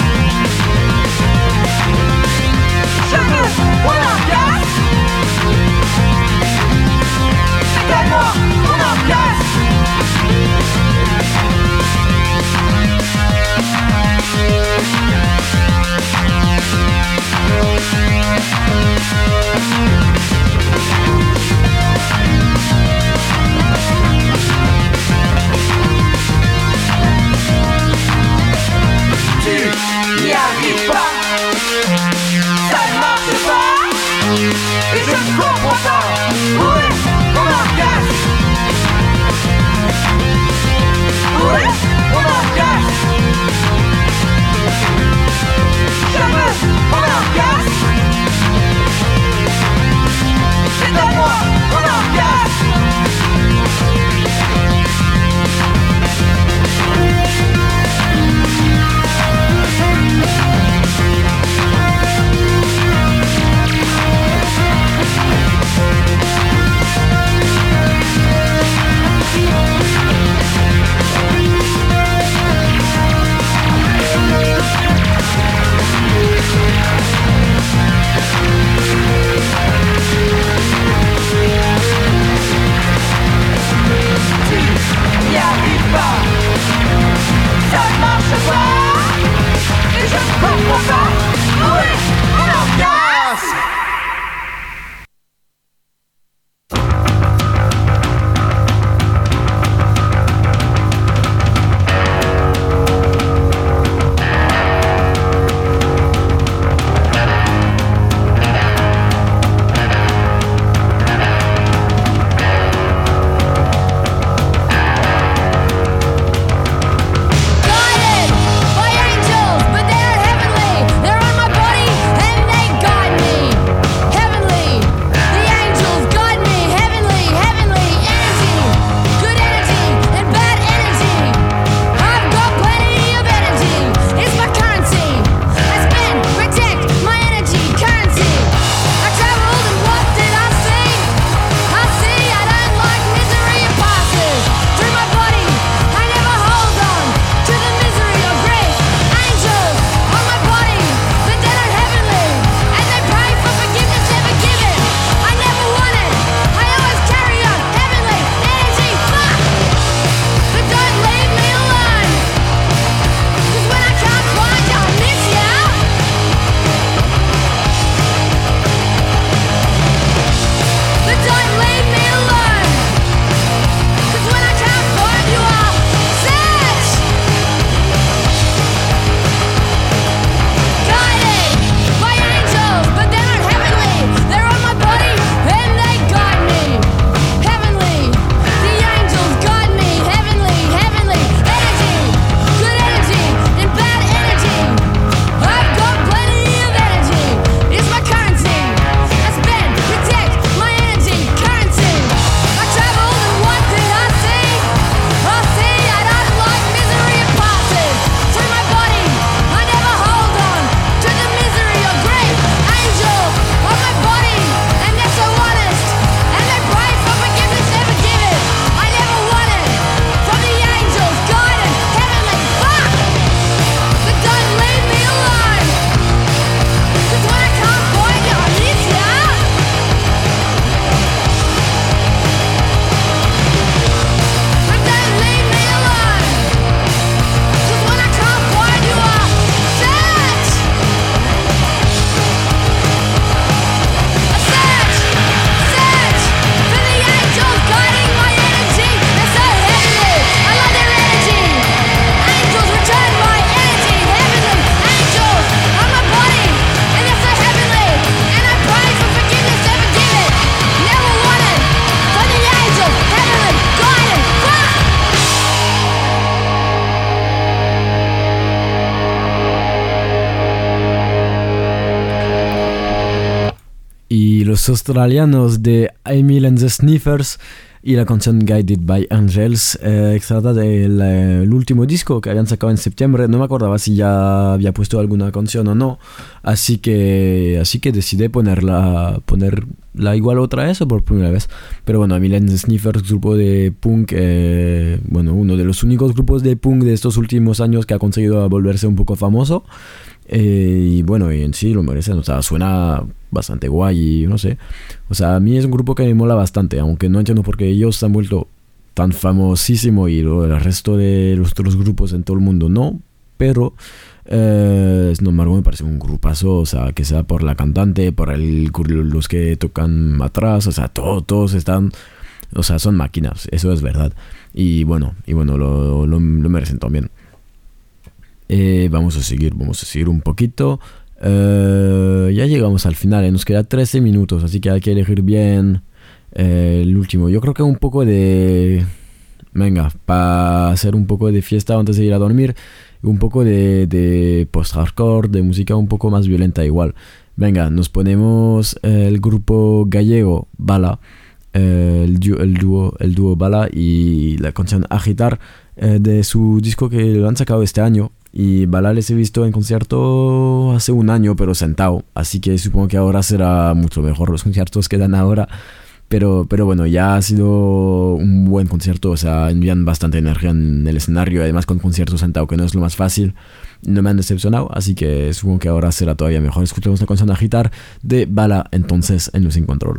los australianos de Emil and the Sniffers y la canción Guided by Angels, extraída del último disco que habían sacado en septiembre. No me acordaba si ya había puesto alguna canción o no, así que decidí ponerla igual otra vez o por primera vez. Pero bueno, Emil and the Sniffers, grupo de punk, uno de los únicos grupos de punk de estos últimos años que ha conseguido volverse un poco famoso. Y bueno, y en sí lo merecen, o sea, suena bastante guay y no sé, o sea, a mí es un grupo que me mola bastante, aunque no entiendo por qué ellos se han vuelto tan famosísimo y el resto de los otros grupos en todo el mundo no, pero sin embargo me parece un grupazo, o sea, que sea por la cantante, por los que tocan atrás, o sea, todos están, o sea, son máquinas, eso es verdad, y bueno, lo merecen también. Vamos a seguir un poquito. Ya llegamos al final, nos queda 13 minutos, así que hay que elegir bien el último. Yo creo que un poco de... Venga, para hacer un poco de fiesta antes de ir a dormir, un poco de post-hardcore, de música un poco más violenta igual. Venga, nos ponemos el grupo gallego Bala, el dúo Bala y la canción Agitar de su disco que lo han sacado este año. Y Bala les he visto en concierto hace un año, pero sentado. Así que supongo que ahora será mucho mejor los conciertos que dan ahora. Pero bueno, ya ha sido un buen concierto. O sea, envían bastante energía en el escenario. Además con concierto sentado, que no es lo más fácil. No me han decepcionado. Así que supongo que ahora será todavía mejor. Escuchemos la canción Agitar de Bala entonces en Sin Control.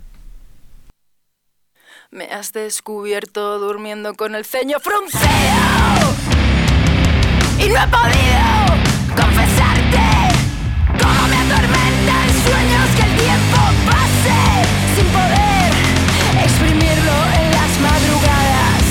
Me has descubierto durmiendo con el ceño fruncido y no he podido confesarte cómo me atormentan sueños que el tiempo pase sin poder exprimirlo en las madrugadas.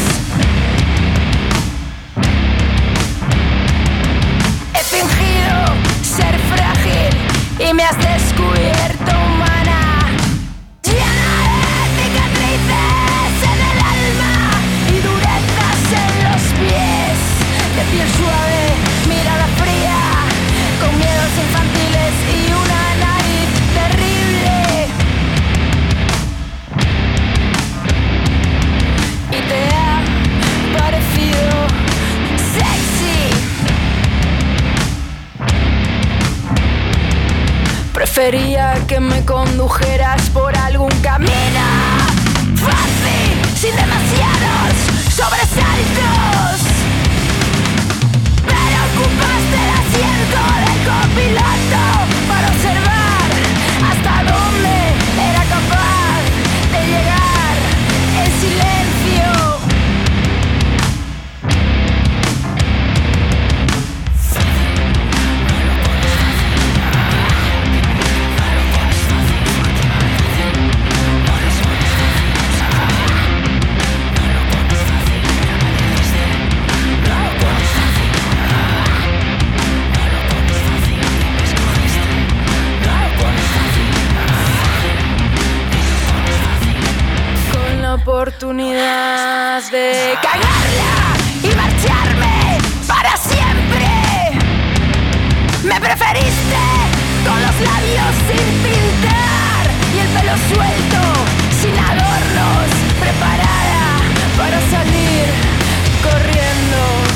He fingido ser frágil y me has descubierto humana, llena de cicatrices en el alma y durezas en los pies, de piel suave, mirada fría, con miedos infantiles y una nariz terrible. Y te ha parecido sexy. Prefería que me condujeras por algún camino fácil, sin demasiados sobresaltos. Pero ocupaste el asiento del copiloto para observar hasta dónde era capaz de llegar en silencio. Oportunidad de cagarla y marcharme para siempre. Me preferiste con los labios sin pintar y el pelo suelto, sin adornos, preparada para salir corriendo.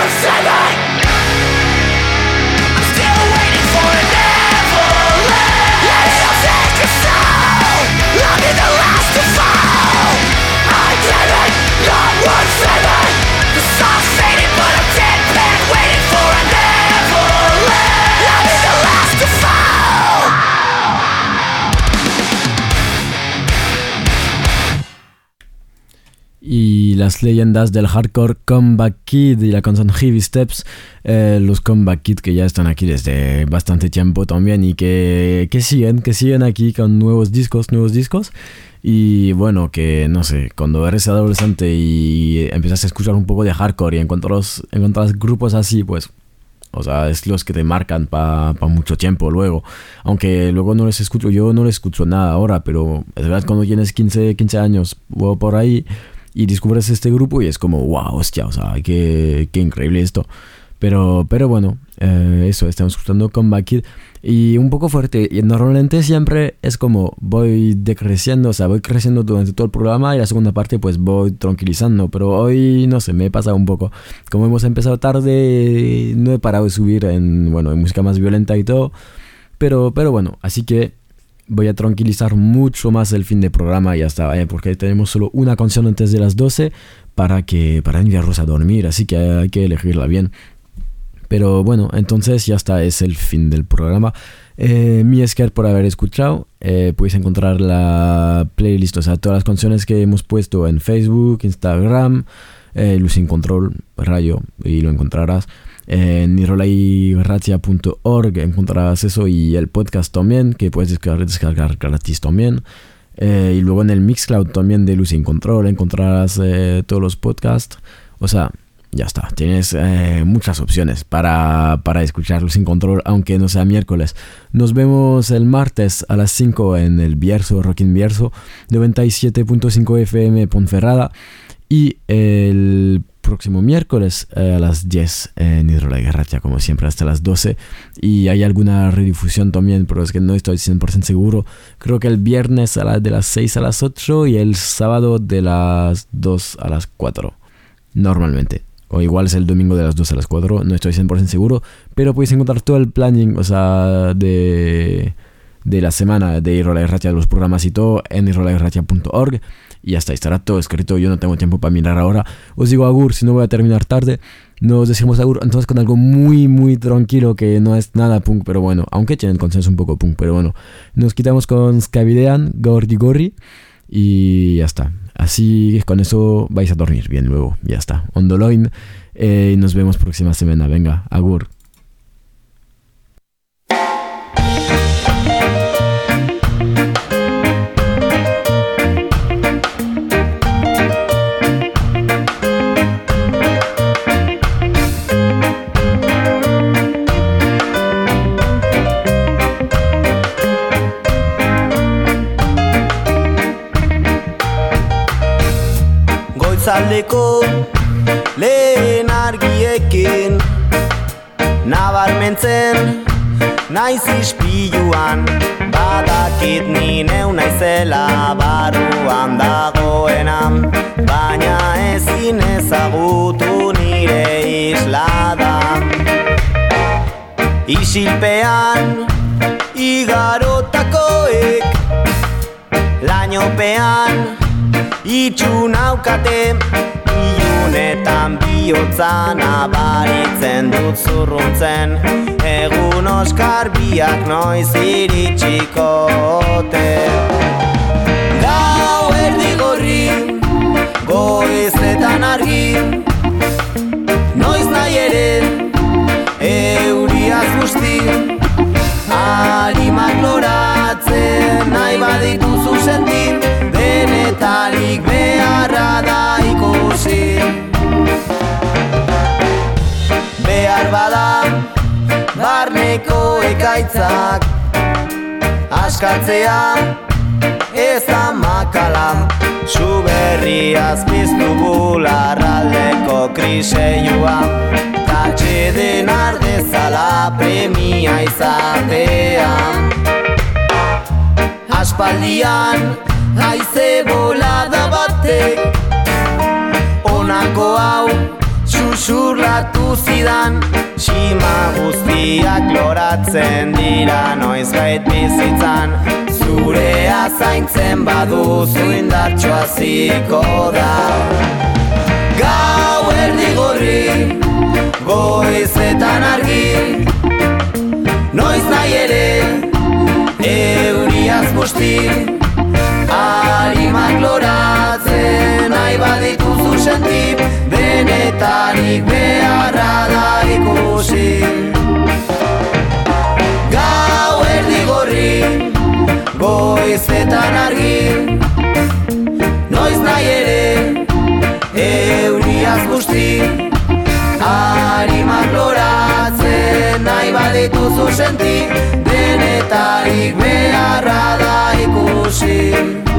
Y las leyendas del hardcore Comeback Kid y la canción Heavy Steps, los Comeback Kid que ya están aquí desde bastante tiempo también y que siguen aquí con nuevos discos. Y bueno, que no sé, cuando eres adolescente y empiezas a escuchar un poco de hardcore y encuentras grupos así, pues, o sea, es los que te marcan para mucho tiempo luego. Aunque luego no les escucho, yo no les escucho nada ahora, pero es verdad cuando tienes 15 años o por ahí y descubres este grupo y es como, wow, hostia, o sea, qué increíble esto. Pero bueno, eso, estamos escuchando Comeback Kid. Y un poco fuerte, y normalmente siempre es como voy decreciendo, o sea, voy creciendo durante todo el programa y la segunda parte pues voy tranquilizando, pero hoy no sé, me he pasado un poco. Como hemos empezado tarde, no he parado de subir en música más violenta y todo, pero bueno, así que voy a tranquilizar mucho más el fin de programa y ya está, porque tenemos solo una canción antes de las 12 para enviarlos a dormir, así que hay que elegirla bien. Pero bueno, entonces ya está, es el fin del programa. Mi esquer por haber escuchado. Puedes encontrar la playlist, o sea, todas las canciones que hemos puesto en Facebook, Instagram, Luz Sin Control, Rayo, y lo encontrarás. En irolairratia.org encontrarás eso y el podcast también, que puedes descargar gratis también. Y luego en el Mixcloud también de Luz Sin Control encontrarás todos los podcasts. O sea, ya está, tienes muchas opciones para escucharlo Sin Control, aunque no sea miércoles. Nos vemos el martes a las 5 en el Bierzo, Rockin' Bierzo, 97.5 FM Ponferrada. Y el próximo miércoles a las 10 en Irolairratia, como siempre, hasta las 12. Y hay alguna redifusión también, pero es que no estoy 100% seguro. Creo que el viernes de las 6 a las 8 y el sábado de las 2 a las 4, normalmente. O igual es el domingo de las 2 a las 4, no estoy 100% seguro, pero podéis encontrar todo el planning, o sea, de la semana de Irolairratia, de los programas y todo, en irolairratia.org. Y ya está, estará todo escrito, yo no tengo tiempo para mirar ahora. Os digo agur, si no voy a terminar tarde. Nos decimos agur, entonces con algo muy, muy tranquilo, que no es nada punk, pero bueno, aunque tienen consenso un poco punk, pero bueno. Nos quitamos con Skavidean, Gordi Gorri, y ya está. Así con eso vais a dormir bien luego, ya está. Ondoloin, y nos vemos próxima semana, venga, agur. Goizaldeko lehen argiekin nabarmentzen naiz ispiluan, badakit ni neu naizela barruan dagoena, baina ezin ezagutu nire islada. Isilpean igarotakoek lainopean itxunaukate, ilunetan bihotza nabaritzen dut zurruntzen, egun oskar biak noiz iritsiko ote. Gau erdi gorri, goizetan argi, noiz nahi ere, euriaz guzti, harimak loratzen nahi badituzu sentin, denetarik beharra da ikusi. Behar bada barneko ekaitzak askatzea, ez da makala, zu berriaz piztu bularraldeko kriseioa, tatxeden ardezala premia izatea. Aspaldian haize bolada batek honako hau xuxurlatu zidan. Sima guztiak loratzen dira noizbait bizitzan. Zurea zaintzen baduzu indartxo haziko da. Gau erdi gorri, goizetan argi, noiz nahi ere, euriaz busti. Arimak loratzen nahi badituzu senti, denetarik beharra da ikusi. Gau erdi gorri, goizetan argi, noiz nahi ere, euriaz busti. Arimak loratzen nahi badituzu senti, denetarik beharra da ikusi.